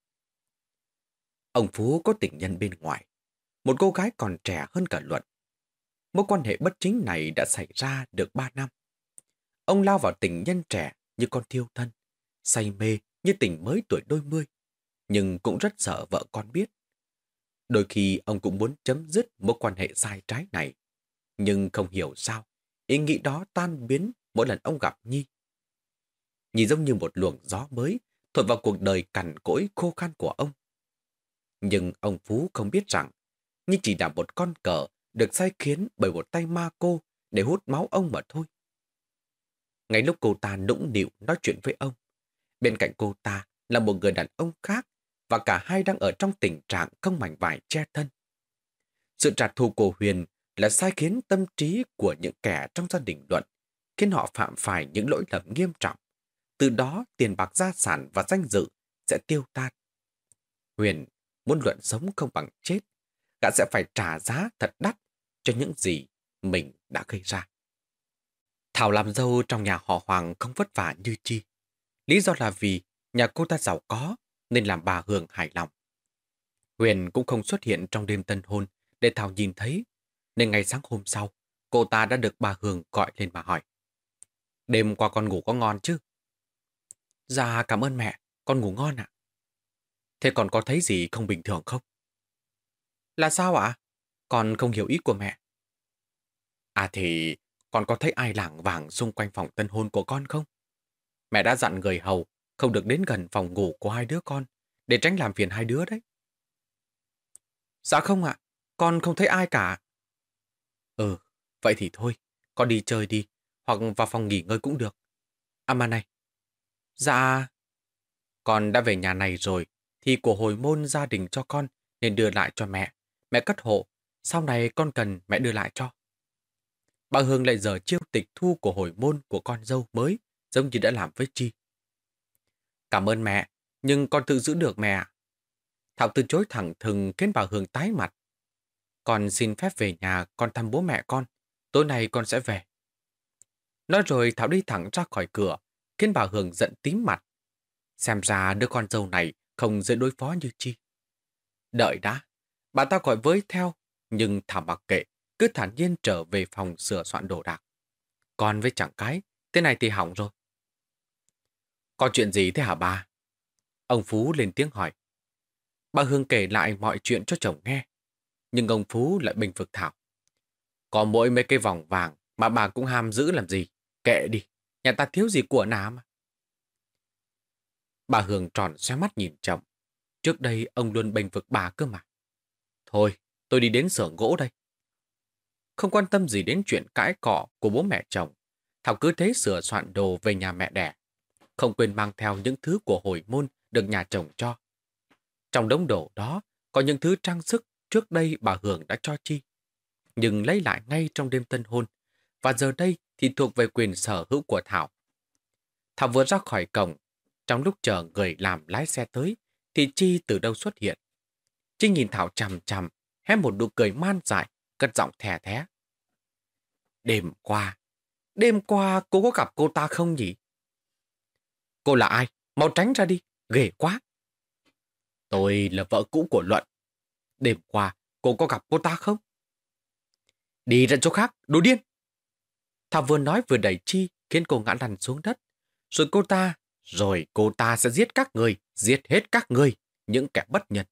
Ông Phú có tình nhân bên ngoài. Một cô gái còn trẻ hơn cả Luận. Mối quan hệ bất chính này đã xảy ra được ba năm. Ông lao vào tình nhân trẻ như con thiêu thân. Say mê như tình mới tuổi đôi mươi. Nhưng cũng rất sợ vợ con biết. Đôi khi ông cũng muốn chấm dứt mối quan hệ sai trái này. Nhưng không hiểu sao, ý nghĩ đó tan biến mỗi lần ông gặp Nhi. Nhi giống như một luồng gió mới thổi vào cuộc đời cằn cỗi khô khan của ông. Nhưng ông Phú không biết rằng Nhi chỉ là một con cờ được sai khiến bởi một tay ma cô để hút máu ông mà thôi. Ngay lúc cô ta nũng nịu nói chuyện với ông, bên cạnh cô ta là một người đàn ông khác và cả hai đang ở trong tình trạng không mảnh vải che thân. Sự trả thù của Huyền là sai khiến tâm trí của những kẻ trong gia đình Luận, khiến họ phạm phải những lỗi lầm nghiêm trọng. Từ đó tiền bạc gia sản và danh dự sẽ tiêu tan. Huyền muốn Luận sống không bằng chết, gã sẽ phải trả giá thật đắt cho những gì mình đã gây ra. Thảo làm dâu trong nhà họ Hoàng không vất vả như Chi. Lý do là vì nhà cô ta giàu có nên làm bà Hường hài lòng. Huyền cũng không xuất hiện trong đêm tân hôn để Thảo nhìn thấy, nên ngày sáng hôm sau, cô ta đã được bà Hường gọi lên mà hỏi. Đêm qua con ngủ có ngon chứ? Dạ cảm ơn mẹ, con ngủ ngon ạ. Thế con có thấy gì không bình thường không? Là sao ạ? Con không hiểu ý của mẹ. À thì con có thấy ai lảng vảng xung quanh phòng tân hôn của con không? Mẹ đã dặn người hầu không được đến gần phòng ngủ của hai đứa con để tránh làm phiền hai đứa đấy. Dạ không ạ, con không thấy ai cả. Ừ, vậy thì thôi, con đi chơi đi, hoặc vào phòng nghỉ ngơi cũng được. À mà này. Dạ, con đã về nhà này rồi, thì của hồi môn gia đình cho con nên đưa lại cho mẹ. Mẹ cất hộ, sau này con cần mẹ đưa lại cho. Bà Hương lại dở chiêu tịch thu của hồi môn của con dâu mới, giống như đã làm với Chi. Cảm ơn mẹ, nhưng con tự giữ được mẹ ạ. Thảo từ chối thẳng thừng khiến bà Hương tái mặt. Con xin phép về nhà con thăm bố mẹ con. Tối nay con sẽ về. Nói rồi Thảo đi thẳng ra khỏi cửa, khiến bà Hương giận tím mặt. Xem ra đứa con dâu này không dễ đối phó như Chi. Đợi đã, bà ta gọi với theo, nhưng Thảo mặc kệ, cứ thản nhiên trở về phòng sửa soạn đồ đạc. Còn với chẳng cái, thế này thì hỏng rồi. Có chuyện gì thế hả bà? Ông Phú lên tiếng hỏi. Bà Hương kể lại mọi chuyện cho chồng nghe, nhưng ông Phú lại bênh vực Thảo. Có mỗi mấy cái vòng vàng mà bà cũng ham giữ làm gì? Kệ đi, nhà ta thiếu gì của nào mà. Bà Hương tròn xoe mắt nhìn chồng. Trước đây ông luôn bênh vực bà cơ mà. Thôi, tôi đi đến xưởng gỗ đây. Không quan tâm gì đến chuyện cãi cọ của bố mẹ chồng, Thảo cứ thế sửa soạn đồ về nhà mẹ đẻ. Không quên mang theo những thứ của hồi môn được nhà chồng cho. Trong đống đồ đó có những thứ trang sức trước đây bà Hương đã cho Chi, nhưng lấy lại ngay trong đêm tân hôn, và giờ đây thì thuộc về quyền sở hữu của Thảo. Thảo vừa ra khỏi cổng, trong lúc chờ người làm lái xe tới, thì Chi từ đâu xuất hiện. Chi nhìn Thảo chằm chằm, hé một nụ cười man dại, cất giọng thè thé. Đêm qua, đêm qua cô có gặp cô ta không nhỉ? Cô là ai? Mau tránh ra đi, ghê quá. Tôi là vợ cũ của Luận. Đêm qua, cô có gặp cô ta không? Đi ra chỗ khác, đồ điên! Thảo vừa nói vừa đẩy Chi, khiến cô ngã lăn xuống đất. Rồi cô ta, rồi cô ta sẽ giết các người, giết hết các người, những kẻ bất nhân.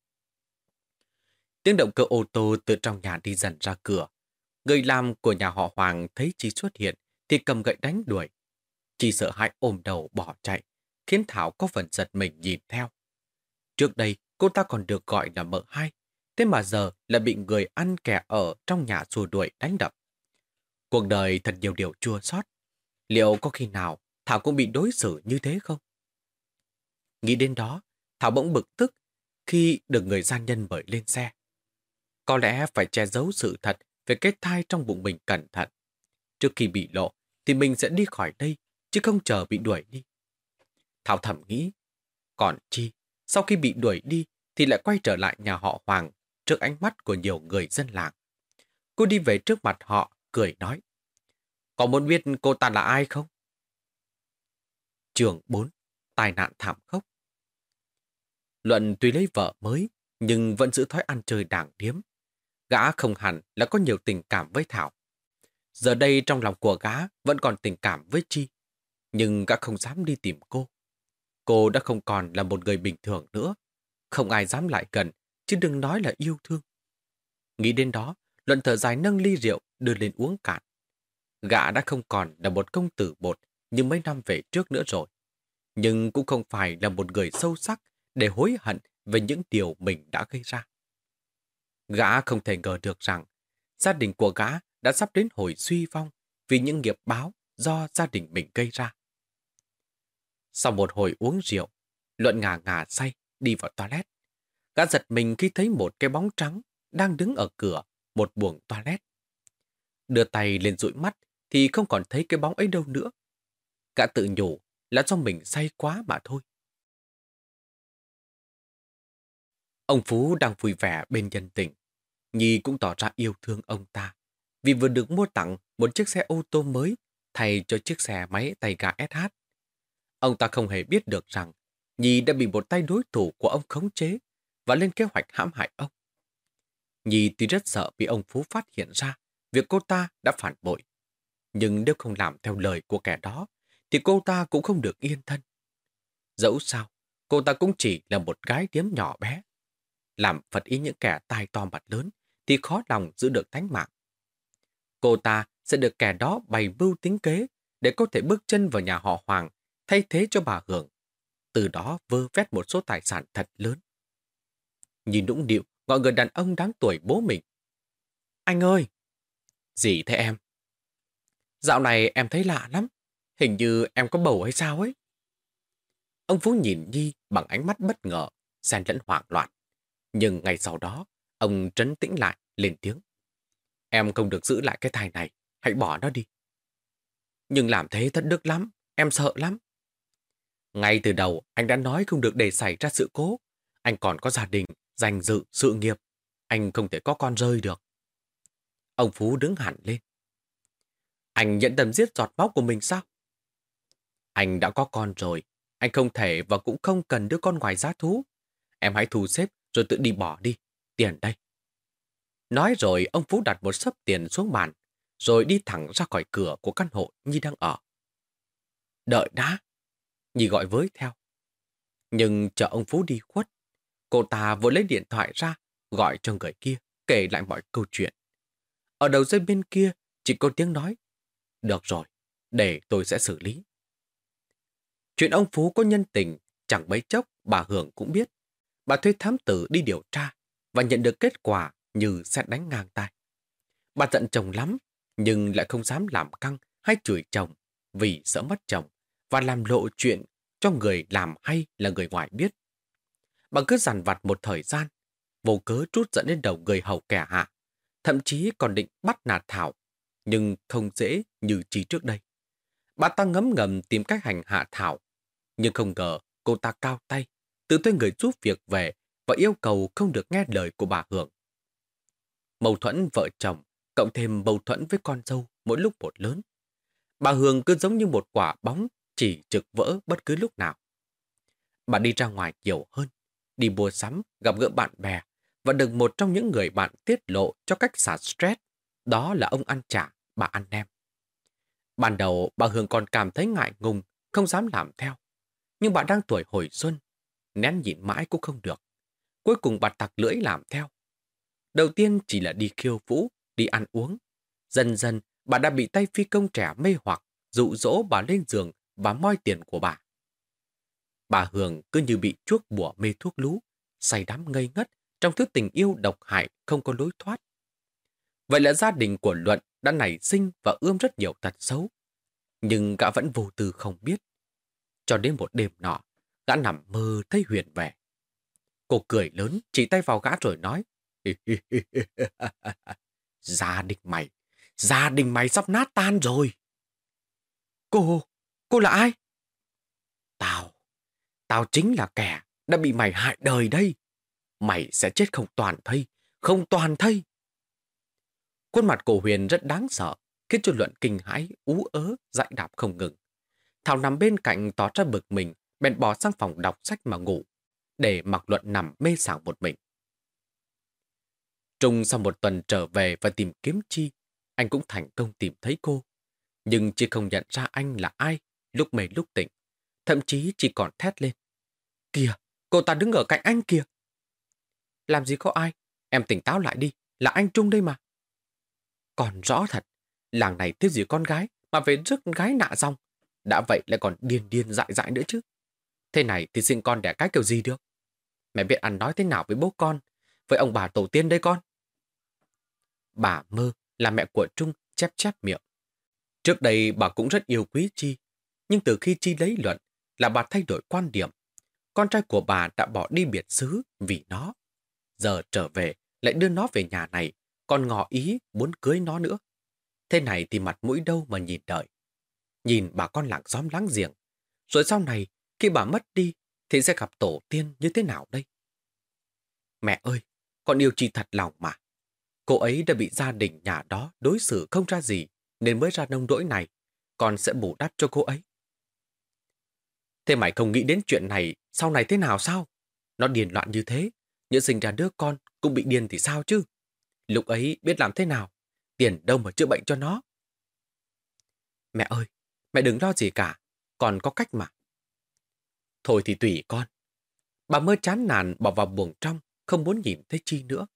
Tiếng động cơ ô tô từ trong nhà đi dần ra cửa. Người làm của nhà họ Hoàng thấy Chi xuất hiện thì cầm gậy đánh đuổi. Chi sợ hãi ôm đầu bỏ chạy, khiến Thảo có phần giật mình nhìn theo. Trước đây, cô ta còn được gọi là mợ hai, thế mà giờ là bị người ăn kẻ ở trong nhà xua đuổi đánh đập. Cuộc đời thật nhiều điều chua xót. Liệu có khi nào Thảo cũng bị đối xử như thế không? Nghĩ đến đó, Thảo bỗng bực tức khi được người gian nhân mời lên xe. Có lẽ phải che giấu sự thật về cái thai trong bụng mình cẩn thận. Trước khi bị lộ thì mình sẽ đi khỏi đây, chứ không chờ bị đuổi đi. Thảo thầm nghĩ, còn Chi, sau khi bị đuổi đi thì lại quay trở lại nhà họ Hoàng trước ánh mắt của nhiều người dân làng. Cô đi về trước mặt họ, cười nói, có muốn biết cô ta là ai không? Chương bốn. Tai nạn thảm khốc. Luận tuy lấy vợ mới, nhưng vẫn giữ thói ăn chơi đảng điếm. Gã không hẳn là có nhiều tình cảm với Thảo. Giờ đây trong lòng của gã vẫn còn tình cảm với Chi, nhưng gã không dám đi tìm cô. Cô đã không còn là một người bình thường nữa. Không ai dám lại gần, chứ đừng nói là yêu thương. Nghĩ đến đó, Luận thở dài nâng ly rượu đưa lên uống cạn. Gã đã không còn là một công tử bột như mấy năm về trước nữa rồi. Nhưng cũng không phải là một người sâu sắc để hối hận về những điều mình đã gây ra. Gã không thể ngờ được rằng gia đình của gã đã sắp đến hồi suy vong vì những nghiệp báo do gia đình mình gây ra. Sau một hồi uống rượu, Luận ngà ngà say đi vào toilet. Gã giật mình khi thấy một cái bóng trắng đang đứng ở cửa một buồng toilet. Đưa tay lên dụi mắt thì không còn thấy cái bóng ấy đâu nữa. Gã tự nhủ là do mình say quá mà thôi. Ông Phú đang vui vẻ bên nhân tình. Nhi cũng tỏ ra yêu thương ông ta vì vừa được mua tặng một chiếc xe ô tô mới thay cho chiếc xe máy tay ga ét hát. Ông ta không hề biết được rằng Nhi đã bị một tay đối thủ của ông khống chế và lên kế hoạch hãm hại ông. Nhi tuy rất sợ bị ông Phú phát hiện ra việc cô ta đã phản bội, nhưng nếu không làm theo lời của kẻ đó thì cô ta cũng không được yên thân. Dẫu sao, cô ta cũng chỉ là một gái điếm nhỏ bé. Làm phật ý những kẻ tai to mặt lớn thì khó lòng giữ được tánh mạng. Cô ta sẽ được kẻ đó bày mưu tính kế để có thể bước chân vào nhà họ Hoàng thay thế cho bà Hường, từ đó vơ vét một số tài sản thật lớn. Nhìn nũng nịu gọi người đàn ông đáng tuổi bố mình. Anh ơi! Gì thế em? Dạo này em thấy lạ lắm. Hình như em có bầu hay sao ấy. Ông Phú nhìn Nhi bằng ánh mắt bất ngờ, xen lẫn hoảng loạn. Nhưng ngày sau đó, ông trấn tĩnh lại, lên tiếng. Em không được giữ lại cái thai này, hãy bỏ nó đi. Nhưng làm thế thất đức lắm, em sợ lắm. Ngay từ đầu, anh đã nói không được để xảy ra sự cố. Anh còn có gia đình, danh dự, sự nghiệp. Anh không thể có con rơi được. Ông Phú đứng hẳn lên. Anh nhận tâm giết giọt máu của mình sao? Anh đã có con rồi. Anh không thể và cũng không cần đứa con ngoài giá thú. Em hãy thu xếp rồi tự đi bỏ đi. Tiền đây. Nói rồi ông Phú đặt một xấp tiền xuống bàn, rồi đi thẳng ra khỏi cửa của căn hộ Nhi đang ở. Đợi đã. Nhi gọi với theo. Nhưng chờ ông Phú đi khuất, cô ta vừa lấy điện thoại ra, gọi cho người kia, kể lại mọi câu chuyện. Ở đầu dây bên kia chỉ có tiếng nói. Được rồi, để tôi sẽ xử lý. Chuyện ông Phú có nhân tình, chẳng mấy chốc bà Hường cũng biết. Bà thuê thám tử đi điều tra và nhận được kết quả như sét đánh ngang tai. Bà giận chồng lắm, nhưng lại không dám làm căng hay chửi chồng vì sợ mất chồng và làm lộ chuyện cho người làm hay là người ngoài biết. Bà cứ dằn vặt một thời gian, vô cớ trút giận lên đầu người hầu kẻ hạ, thậm chí còn định bắt nạt Thảo, nhưng không dễ như chỉ trước đây. Bà ta ngấm ngầm tìm cách hành hạ Thảo, nhưng không ngờ cô ta cao tay, tự thuê người giúp việc về và yêu cầu không được nghe lời của bà Hường. Mâu thuẫn vợ chồng, cộng thêm mâu thuẫn với con dâu mỗi lúc một lớn. Bà Hường cứ giống như một quả bóng chỉ trực vỡ bất cứ lúc nào. Bà đi ra ngoài nhiều hơn, đi mua sắm, gặp gỡ bạn bè và được một trong những người bạn tiết lộ cho cách xả stress, đó là ông ăn chả, bà ăn nem. Ban đầu bà Hường còn cảm thấy ngại ngùng, không dám làm theo. Nhưng bà đang tuổi hồi xuân, nén nhịn mãi cũng không được. Cuối cùng bà tặc lưỡi làm theo. Đầu tiên chỉ là đi khiêu vũ, đi ăn uống. Dần dần bà đã bị tay phi công trẻ mê hoặc, dụ dỗ bà lên giường và moi tiền của bà. Bà Hường cứ như bị chuốc bùa mê thuốc lú, say đắm ngây ngất trong thứ tình yêu độc hại không có lối thoát. Vậy là gia đình của Luận đã nảy sinh và ươm rất nhiều tật xấu. Nhưng gã vẫn vô tư không biết. Cho đến một đêm nọ, gã nằm mơ thấy Huyền về. Cô cười lớn, chỉ tay vào gã rồi nói. Gia đình mày, gia đình mày sắp nát tan rồi. Cô, cô là ai? Tao, tao chính là kẻ đã bị mày hại đời đây. Mày sẽ chết không toàn thây, không toàn thây. Khuôn mặt của Huyền rất đáng sợ, khiến cho Luận kinh hãi, ú ớ, dại đạp không ngừng. Thảo nằm bên cạnh tỏ ra bực mình, bèn bỏ sang phòng đọc sách mà ngủ, để mặc Luận nằm mê sảng một mình. Trung sau một tuần trở về và tìm kiếm Chi, anh cũng thành công tìm thấy cô. Nhưng Chi không nhận ra anh là ai, lúc mê lúc tỉnh. Thậm chí chỉ còn thét lên. Kìa, cô ta đứng ở cạnh anh kìa. Làm gì có ai, em tỉnh táo lại đi, là anh Trung đây mà. Còn rõ thật, làng này thiếu gì con gái mà về rước gái nạ dong. Đã vậy lại còn điên điên dại dại nữa chứ. Thế này thì sinh con đẻ cái kiểu gì được? Mẹ biết ăn nói thế nào với bố con, với ông bà tổ tiên đây con? Bà Mơ là mẹ của Trung chép chép miệng. Trước đây bà cũng rất yêu quý Chi, nhưng từ khi Chi lấy Luận là bà thay đổi quan điểm. Con trai của bà đã bỏ đi biệt xứ vì nó. Giờ trở về lại đưa nó về nhà này, còn ngỏ ý muốn cưới nó nữa. Thế này thì mặt mũi đâu mà nhìn đợi. Nhìn bà con làng xóm láng giềng. Rồi sau này, khi bà mất đi, thì sẽ gặp tổ tiên như thế nào đây? Mẹ ơi, con yêu Chi thật lòng mà. Cô ấy đã bị gia đình nhà đó đối xử không ra gì, nên mới ra nông nỗi này. Con sẽ bù đắp cho cô ấy. Thế mày không nghĩ đến chuyện này sau này thế nào sao? Nó điên loạn như thế, nhỡ sinh ra đứa con cũng bị điên thì sao chứ? Lúc ấy biết làm thế nào? Tiền đâu mà chữa bệnh cho nó? Mẹ ơi, mẹ đừng lo gì cả, con có cách mà. Thôi thì tùy con. Bà Mơ chán nản bỏ vào buồng trong, không muốn nhìn thấy Chi nữa.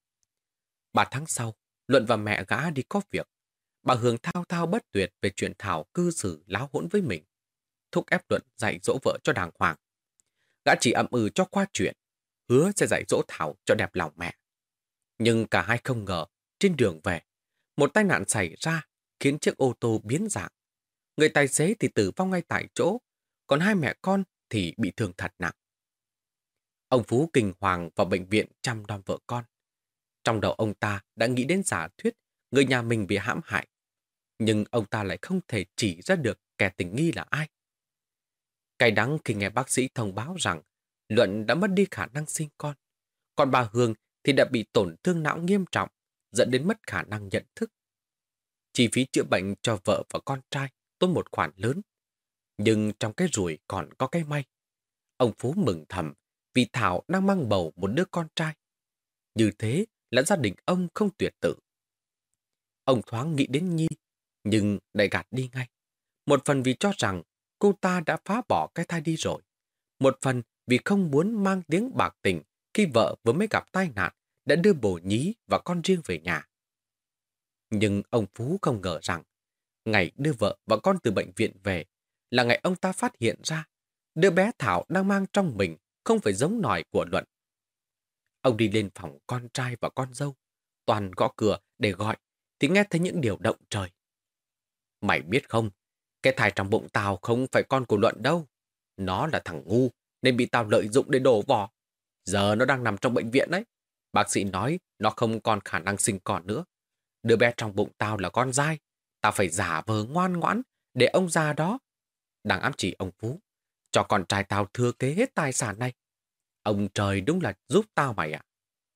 Ba tháng sau, Luận và mẹ gã đi có việc. Bà Hường thao thao bất tuyệt về chuyện Thảo cư xử láo hỗn với mình. Thúc ép Luận dạy dỗ vợ cho đàng hoàng. Gã chỉ ậm ừ cho qua chuyện, hứa sẽ dạy dỗ Thảo cho đẹp lòng mẹ. Nhưng cả hai không ngờ, trên đường về, một tai nạn xảy ra khiến chiếc ô tô biến dạng. Người tài xế thì tử vong ngay tại chỗ, còn hai mẹ con thì bị thương thật nặng. Ông Phú kinh hoàng vào bệnh viện chăm nom vợ con. Trong đầu ông ta đã nghĩ đến giả thuyết người nhà mình bị hãm hại. Nhưng ông ta lại không thể chỉ ra được kẻ tình nghi là ai. Cay đắng khi nghe bác sĩ thông báo rằng Luận đã mất đi khả năng sinh con. Còn bà Hương thì đã bị tổn thương não nghiêm trọng, dẫn đến mất khả năng nhận thức. Chi phí chữa bệnh cho vợ và con trai tốn một khoản lớn. Nhưng trong cái rủi còn có cái may. Ông Phú mừng thầm vì Thảo đang mang bầu một đứa con trai. Như thế là gia đình ông không tuyệt tử. Ông thoáng nghĩ đến Nhi, nhưng lại gạt đi ngay. Một phần vì cho rằng cô ta đã phá bỏ cái thai đi rồi. Một phần vì không muốn mang tiếng bạc tình khi vợ vừa mới gặp tai nạn đã đưa bồ nhí và con riêng về nhà. Nhưng ông Phú không ngờ rằng ngày đưa vợ và con từ bệnh viện về là ngày ông ta phát hiện ra đứa bé Thảo đang mang trong mình không phải giống nòi của Luận. Ông đi lên phòng con trai và con dâu, toàn gõ cửa để gọi thì nghe thấy những điều động trời. Mày biết không, cái thai trong bụng tao không phải con của Luận đâu. Nó là thằng ngu nên bị tao lợi dụng để đổ vỏ. Giờ nó đang nằm trong bệnh viện đấy. Bác sĩ nói nó không còn khả năng sinh con nữa. Đứa bé trong bụng tao là con dai. Tao phải giả vờ ngoan ngoãn để ông già đó đang ám chỉ ông Phú cho con trai tao thừa kế hết tài sản này. Ông trời đúng là giúp tao mày ạ.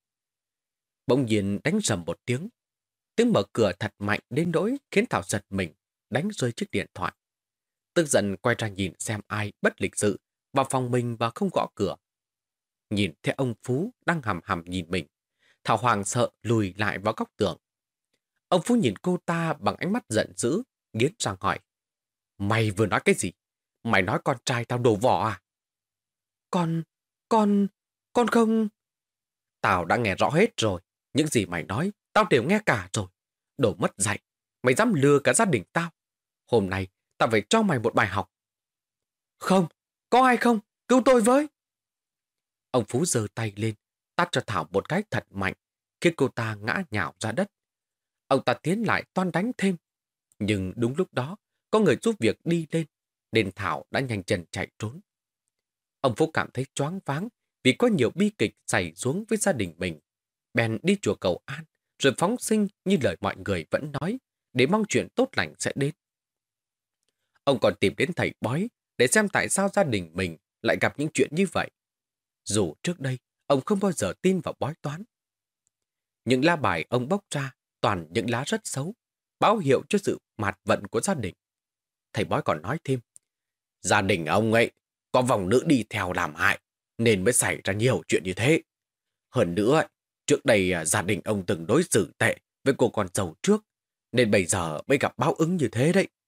Bỗng nhiên đánh rầm một tiếng. Tiếng mở cửa thật mạnh đến nỗi khiến Thảo giật mình, đánh rơi chiếc điện thoại. Tức giận quay ra nhìn xem ai bất lịch sự vào phòng mình và không gõ cửa. Nhìn thấy ông Phú đang hằm hằm nhìn mình, Thảo hoảng sợ lùi lại vào góc tường. Ông Phú nhìn cô ta bằng ánh mắt giận dữ, nghiến răng hỏi. Mày vừa nói cái gì? Mày nói con trai tao đổ vỏ à? Con, con, con không... Tao đã nghe rõ hết rồi. Những gì mày nói, tao đều nghe cả rồi. Đồ mất dạy, mày dám lừa cả gia đình tao. Hôm nay, tao phải cho mày một bài học. Không, có ai không? Cứu tôi với! Ông Phú giơ tay lên, tát cho Thảo một cái thật mạnh, khiến cô ta ngã nhào ra đất. Ông ta tiến lại toan đánh thêm. Nhưng đúng lúc đó, có người giúp việc đi lên, nên Thảo đã nhanh chân chạy trốn. Ông Phú cảm thấy choáng váng vì có nhiều bi kịch xảy xuống với gia đình mình. Bèn đi chùa cầu an, rồi phóng sinh như lời mọi người vẫn nói, để mong chuyện tốt lành sẽ đến. Ông còn tìm đến thầy bói để xem tại sao gia đình mình lại gặp những chuyện như vậy. Dù trước đây, ông không bao giờ tin vào bói toán. Những lá bài ông bóc ra toàn những lá rất xấu, báo hiệu cho sự mạt vận của gia đình. Thầy bói còn nói thêm, gia đình ông ấy có vòng nữ đi theo làm hại, nên mới xảy ra nhiều chuyện như thế. Hơn nữa, trước đây à, gia đình ông từng đối xử tệ với cô con dâu trước, nên bây giờ mới gặp báo ứng như thế đấy.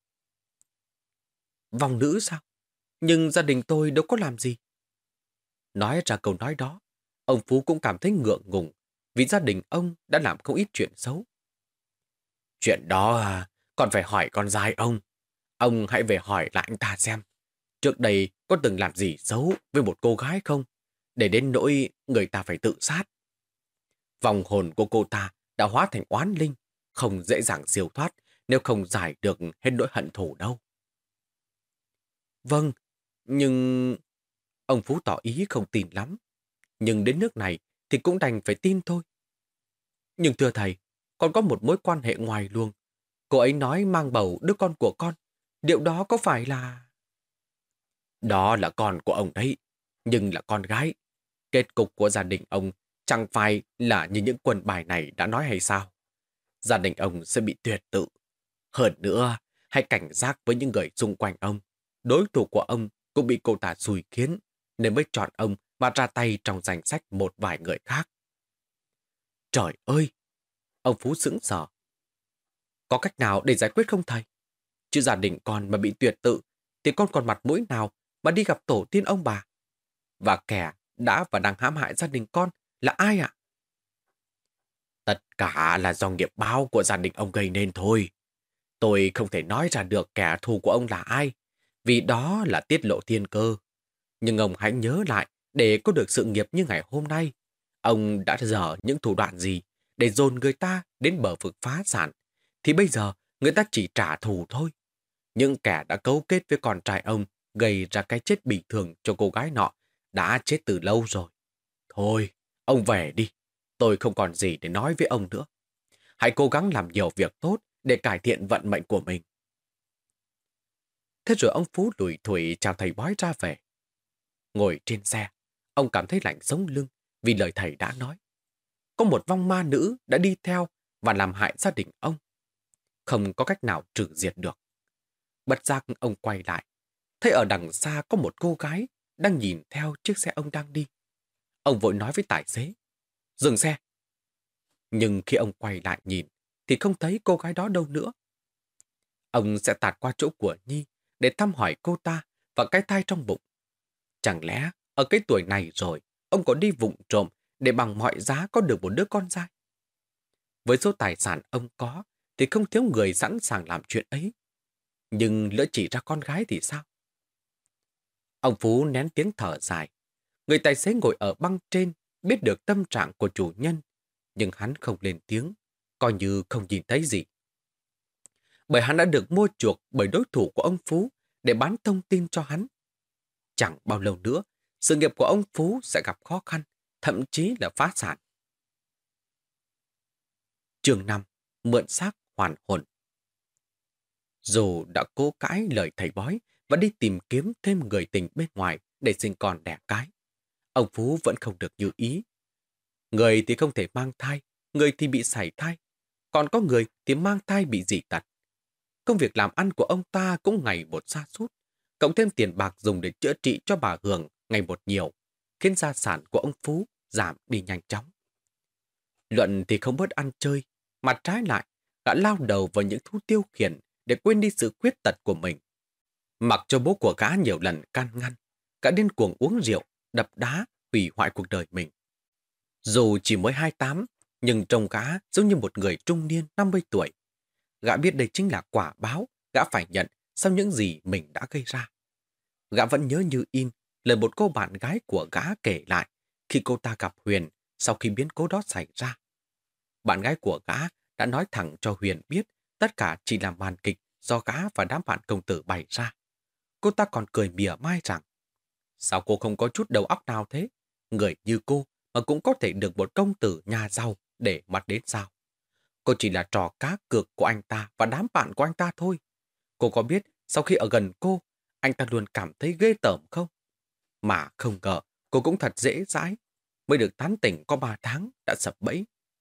Vòng nữ sao? Nhưng gia đình tôi đâu có làm gì. Nói ra câu nói đó, ông Phú cũng cảm thấy ngượng ngùng vì gia đình ông đã làm không ít chuyện xấu. Chuyện đó à, còn phải hỏi con trai ông. Ông hãy về hỏi lại anh ta xem. Trước đây có từng làm gì xấu với một cô gái không? Để đến nỗi người ta phải tự sát. Vòng hồn của cô ta đã hóa thành oán linh, không dễ dàng siêu thoát nếu không giải được hết nỗi hận thù đâu. Vâng, nhưng... Ông Phú tỏ ý không tin lắm. Nhưng đến nước này thì cũng đành phải tin thôi. Nhưng thưa thầy, con có một mối quan hệ ngoài luồng. Cô ấy nói mang bầu đứa con của con. Điều đó có phải là... Đó là con của ông đấy, nhưng là con gái. Kết cục của gia đình ông chẳng phải là như những quân bài này đã nói hay sao? Gia đình ông sẽ bị tuyệt tự. Hơn nữa, hãy cảnh giác với những người xung quanh ông. Đối thủ của ông cũng bị cô ta xui khiến, nên mới chọn ông và ra tay trong danh sách một vài người khác. Trời ơi! Ông Phú sững sờ. Có cách nào để giải quyết không thầy? Chứ gia đình con mà bị tuyệt tự, thì con còn mặt mũi nào mà đi gặp tổ tiên ông bà? Và kẻ đã và đang hãm hại gia đình con là ai ạ? Tất cả là do nghiệp báo của gia đình ông gây nên thôi. Tôi không thể nói ra được kẻ thù của ông là ai, vì đó là tiết lộ thiên cơ. Nhưng ông hãy nhớ lại, để có được sự nghiệp như ngày hôm nay, ông đã dở những thủ đoạn gì để dồn người ta đến bờ vực phá sản, thì bây giờ người ta chỉ trả thù thôi. Những kẻ đã cấu kết với con trai ông gây ra cái chết bình thường cho cô gái nọ đã chết từ lâu rồi. Thôi, ông về đi. Tôi không còn gì để nói với ông nữa. Hãy cố gắng làm nhiều việc tốt để cải thiện vận mệnh của mình. Thế rồi ông Phú lủi thủi chào thầy bói ra về. Ngồi trên xe, ông cảm thấy lạnh sống lưng vì lời thầy đã nói. Có một vong ma nữ đã đi theo và làm hại gia đình ông. Không có cách nào trừ diệt được. Bất giác ông quay lại, thấy ở đằng xa có một cô gái đang nhìn theo chiếc xe ông đang đi. Ông vội nói với tài xế, dừng xe. Nhưng khi ông quay lại nhìn, thì không thấy cô gái đó đâu nữa. Ông sẽ tạt qua chỗ của Nhi để thăm hỏi cô ta và cái thai trong bụng. Chẳng lẽ ở cái tuổi này rồi, ông có đi vụng trộm để bằng mọi giá có được một đứa con trai? Với số tài sản ông có, thì không thiếu người sẵn sàng làm chuyện ấy. Nhưng lỡ chỉ ra con gái thì sao? Ông Phú nén tiếng thở dài. Người tài xế ngồi ở băng trên biết được tâm trạng của chủ nhân, nhưng hắn không lên tiếng, coi như không nhìn thấy gì. Bởi hắn đã được mua chuộc bởi đối thủ của ông Phú để bán thông tin cho hắn. Chẳng bao lâu nữa, sự nghiệp của ông Phú sẽ gặp khó khăn, thậm chí là phá sản. Chương năm. Mượn xác hoàn hồn. Dù đã cố cãi lời thầy bói và đi tìm kiếm thêm người tình bên ngoài để sinh con đẻ cái, ông Phú vẫn không được như ý. Người thì không thể mang thai, người thì bị sảy thai, còn có người thì mang thai bị dị tật. Công việc làm ăn của ông ta cũng ngày một sa sút, cộng thêm tiền bạc dùng để chữa trị cho bà Hường ngày một nhiều, khiến gia sản của ông Phú giảm đi nhanh chóng. Luận thì không bớt ăn chơi, mà trái lại, gã lao đầu vào những thú tiêu khiển để quên đi sự khuyết tật của mình. Mặc cho bố của gã nhiều lần can ngăn, gã điên cuồng uống rượu, đập đá, hủy hoại cuộc đời mình. Dù chỉ mới hai mươi tám, nhưng trông gã giống như một người trung niên năm mươi tuổi. Gã biết đây chính là quả báo gã phải nhận sau những gì mình đã gây ra. Gã vẫn nhớ như in lời một cô bạn gái của gã kể lại khi cô ta gặp Huyền sau khi biến cố đó xảy ra. Bạn gái của gã đã nói thẳng cho Huyền biết tất cả chỉ là màn kịch do gã và đám bạn công tử bày ra. Cô ta còn cười mỉa mai rằng, sao cô không có chút đầu óc nào thế? Người như cô mà cũng có thể được một công tử nhà giàu để mắt đến sao? Cô chỉ là trò cá cược của anh ta và đám bạn của anh ta thôi. Cô có biết sau khi ở gần cô, anh ta luôn cảm thấy ghê tởm không? Mà không ngờ, cô cũng thật dễ dãi. Mới được tán tỉnh có ba tháng đã sập bẫy.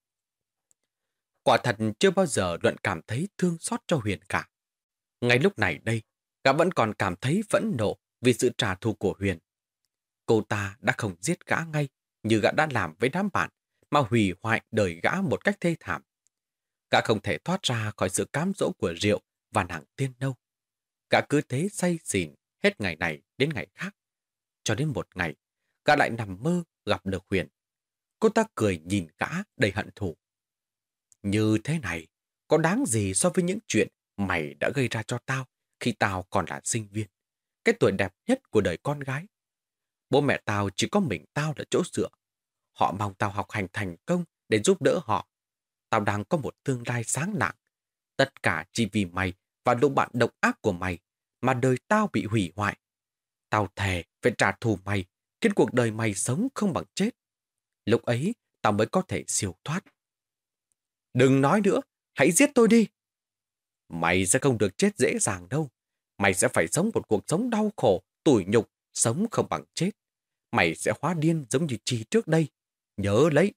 Quả thật chưa bao giờ Luận cảm thấy thương xót cho Huyền cả. Ngay lúc này đây, gã vẫn còn cảm thấy phẫn nộ vì sự trả thù của Huyền. Cô ta đã không giết gã ngay như gã đã làm với đám bạn, mà hủy hoại đời gã một cách thê thảm. Gã không thể thoát ra khỏi sự cám dỗ của rượu và nàng tiên nâu. Gã cứ thế say xỉn hết ngày này đến ngày khác. Cho đến một ngày, gã lại nằm mơ gặp được Huyền. Cô ta cười nhìn gã đầy hận thù. Như thế này, có đáng gì so với những chuyện mày đã gây ra cho tao khi tao còn là sinh viên, cái tuổi đẹp nhất của đời con gái. Bố mẹ tao chỉ có mình tao là chỗ dựa. Họ mong tao học hành thành công để giúp đỡ họ. Tao đang có một tương lai sáng lạng. Tất cả chỉ vì mày và lũ bạn độc ác của mày mà đời tao bị hủy hoại. Tao thề phải trả thù mày, khiến cuộc đời mày sống không bằng chết. Lúc ấy, tao mới có thể siêu thoát. Đừng nói nữa, hãy giết tôi đi. Mày sẽ không được chết dễ dàng đâu. Mày sẽ phải sống một cuộc sống đau khổ, tủi nhục, sống không bằng chết. Mày sẽ hóa điên giống như Chi trước đây. Nhớ lấy.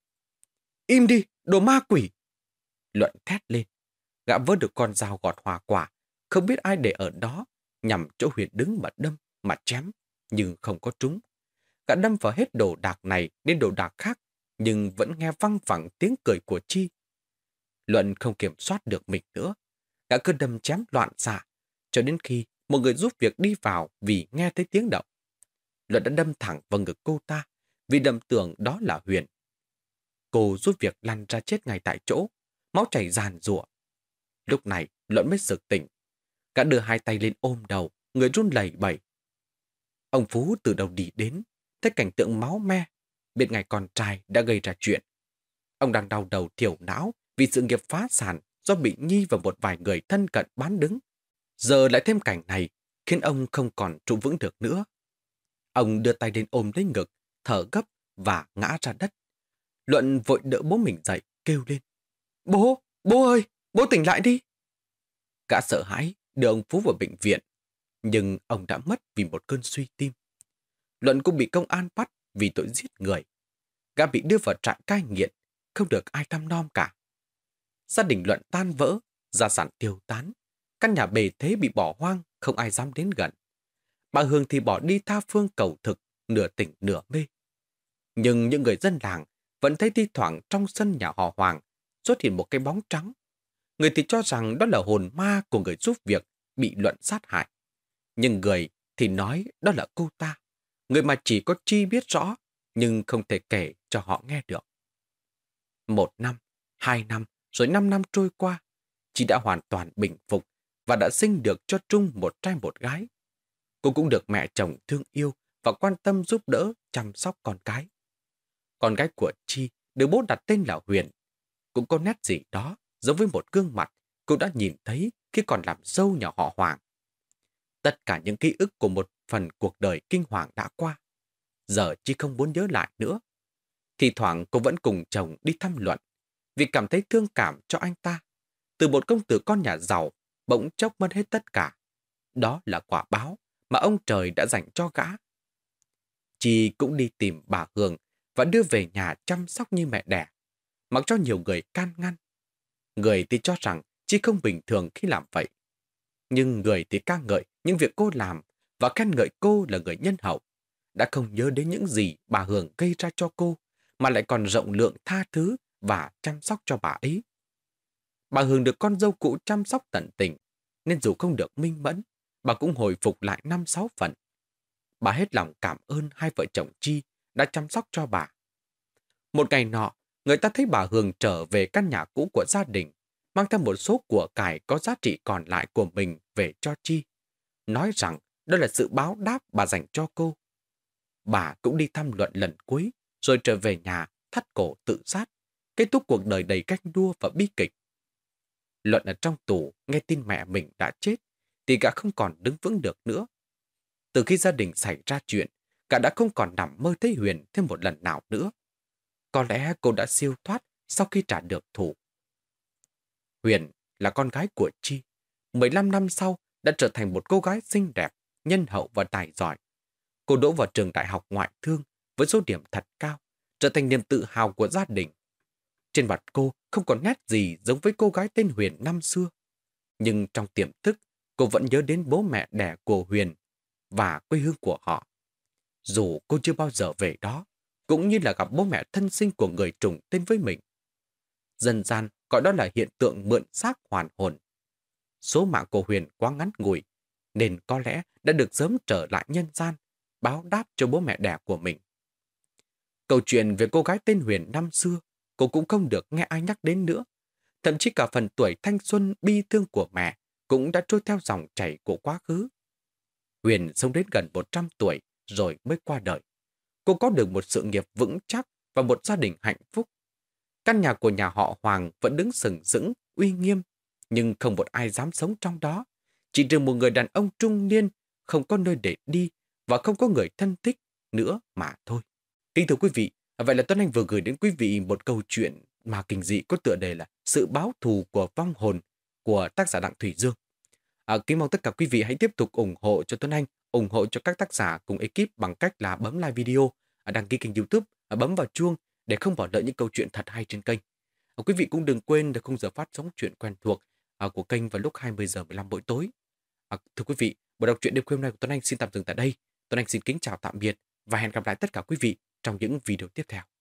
Im đi, đồ ma quỷ! Luận thét lên. Gã vớt được con dao gọt hoa quả, không biết ai để ở đó, nhằm chỗ Huyền đứng mà đâm, mà chém, nhưng không có trúng. Gã đâm vào hết đồ đạc này đến đồ đạc khác, nhưng vẫn nghe văng vẳng tiếng cười của Chi. Luận không kiểm soát được mình nữa. Gã cứ đâm chém loạn xạ, cho đến khi một người giúp việc đi vào vì nghe thấy tiếng động. Luận đã đâm thẳng vào ngực cô ta, vì đâm tưởng đó là Huyền. Cô giúp việc lăn ra chết ngay tại chỗ, máu chảy ràn rụa. Lúc này Luận mới sực tỉnh. Gã đưa hai tay lên ôm đầu, người run lẩy bẩy. Ông Phú từ đầu đi đến, thấy cảnh tượng máu me, biết ngày con trai đã gây ra chuyện. Ông đang đau đầu thiểu não vì sự nghiệp phá sản do bị Nhi và một vài người thân cận bán đứng. Giờ lại thêm cảnh này, khiến ông không còn trụ vững được nữa. Ông đưa tay lên ôm lấy ngực, thở gấp và ngã ra đất. Luận vội đỡ bố mình dậy, kêu lên. Bố, bố ơi, bố tỉnh lại đi. Gã sợ hãi đưa ông Phú vào bệnh viện, nhưng ông đã mất vì một cơn suy tim. Luận cũng bị công an bắt vì tội giết người. Gã bị đưa vào trại cai nghiện, không được ai thăm nom cả. Gia đình Luận tan vỡ, gia sản tiêu tán. Căn nhà bề thế bị bỏ hoang, không ai dám đến gần. Bà Hương thì bỏ đi tha phương cầu thực, nửa tỉnh nửa mê. Nhưng những người dân làng vẫn thấy thi thoảng trong sân nhà họ Hoàng xuất hiện một cái bóng trắng. Người thì cho rằng đó là hồn ma của người giúp việc bị Luận sát hại. Nhưng người thì nói đó là cô ta, người mà chỉ có Chi biết rõ, nhưng không thể kể cho họ nghe được. Một năm, hai năm, rồi năm năm trôi qua, Chi đã hoàn toàn bình phục và đã sinh được cho Trung một trai một gái. Cô cũng được mẹ chồng thương yêu và quan tâm giúp đỡ chăm sóc con cái. Con gái của Chi được bố đặt tên là Huyền. Cũng có nét gì đó giống với một gương mặt cô đã nhìn thấy khi còn làm dâu nhà họ Hoàng. Tất cả những ký ức của một phần cuộc đời kinh hoàng đã qua. Giờ Chi không muốn nhớ lại nữa. Thì thoảng cô vẫn cùng chồng đi thăm Luận vì cảm thấy thương cảm cho anh ta. Từ một công tử con nhà giàu bỗng chốc mất hết tất cả. Đó là quả báo mà ông trời đã dành cho gã. Chi cũng đi tìm bà Hương và đưa về nhà chăm sóc như mẹ đẻ, mặc cho nhiều người can ngăn. Người thì cho rằng Chi không bình thường khi làm vậy. Nhưng người thì ca ngợi những việc cô làm và khen ngợi cô là người nhân hậu, đã không nhớ đến những gì bà Hương gây ra cho cô, mà lại còn rộng lượng tha thứ và chăm sóc cho bà ấy. Bà Hương được con dâu cũ chăm sóc tận tình, nên dù không được minh mẫn, bà cũng hồi phục lại năm sáu phần. Bà hết lòng cảm ơn hai vợ chồng Chi đã chăm sóc cho bà. Một ngày nọ, người ta thấy bà Hương trở về căn nhà cũ của gia đình, mang theo một số của cải có giá trị còn lại của mình về cho Chi, nói rằng đó là sự báo đáp bà dành cho cô. Bà cũng đi thăm Luận lần cuối, rồi trở về nhà thắt cổ tự sát, kết thúc cuộc đời đầy ganh đua và bi kịch. Luận ở trong tù nghe tin mẹ mình đã chết thì gã không còn đứng vững được nữa. Từ khi gia đình xảy ra chuyện, gã đã không còn nằm mơ thấy Huyền thêm một lần nào nữa. Có lẽ cô đã siêu thoát sau khi trả được thù. Huyền là con gái của Chi. mười lăm năm sau đã trở thành một cô gái xinh đẹp, nhân hậu và tài giỏi. Cô đỗ vào trường đại học ngoại thương với số điểm thật cao, trở thành niềm tự hào của gia đình. Trên mặt cô không còn nét gì giống với cô gái tên Huyền năm xưa. Nhưng trong tiềm thức, cô vẫn nhớ đến bố mẹ đẻ của Huyền và quê hương của họ. Dù cô chưa bao giờ về đó, cũng như là gặp bố mẹ thân sinh của người trùng tên với mình. Dân gian gọi đó là hiện tượng mượn xác hoàn hồn. Số mạng của Huyền quá ngắn ngủi, nên có lẽ đã được sớm trở lại nhân gian, báo đáp cho bố mẹ đẻ của mình. Câu chuyện về cô gái tên Huyền năm xưa, cô cũng không được nghe ai nhắc đến nữa. Thậm chí cả phần tuổi thanh xuân bi thương của mẹ cũng đã trôi theo dòng chảy của quá khứ. Huyền sống đến gần một trăm tuổi rồi mới qua đời. Cô có được một sự nghiệp vững chắc và một gia đình hạnh phúc. Căn nhà của nhà họ Hoàng vẫn đứng sừng sững, uy nghiêm, nhưng không một ai dám sống trong đó. Chỉ trừ một người đàn ông trung niên, không có nơi để đi và không có người thân thích nữa mà thôi. Kính thưa quý vị, vậy là Tuấn Anh vừa gửi đến quý vị một câu chuyện mà kinh dị có tựa đề là Sự báo thù của vong hồn của tác giả Đặng Thủy Dương. À, kính mong tất cả quý vị hãy tiếp tục ủng hộ cho Tuấn Anh, ủng hộ cho các tác giả cùng ekip bằng cách là bấm like video, đăng ký kênh YouTube, bấm vào chuông để không bỏ lỡ những câu chuyện thật hay trên kênh. À, quý vị cũng đừng quên để khung giờ phát sóng chuyện quen thuộc à, của kênh vào lúc hai mươi giờ mười lăm buổi tối. À, thưa quý vị, buổi đọc truyện đêm khuya hôm nay của Tuấn Anh xin tạm dừng tại đây. Tuấn Anh xin kính chào tạm biệt và hẹn gặp lại tất cả quý vị trong những video tiếp theo.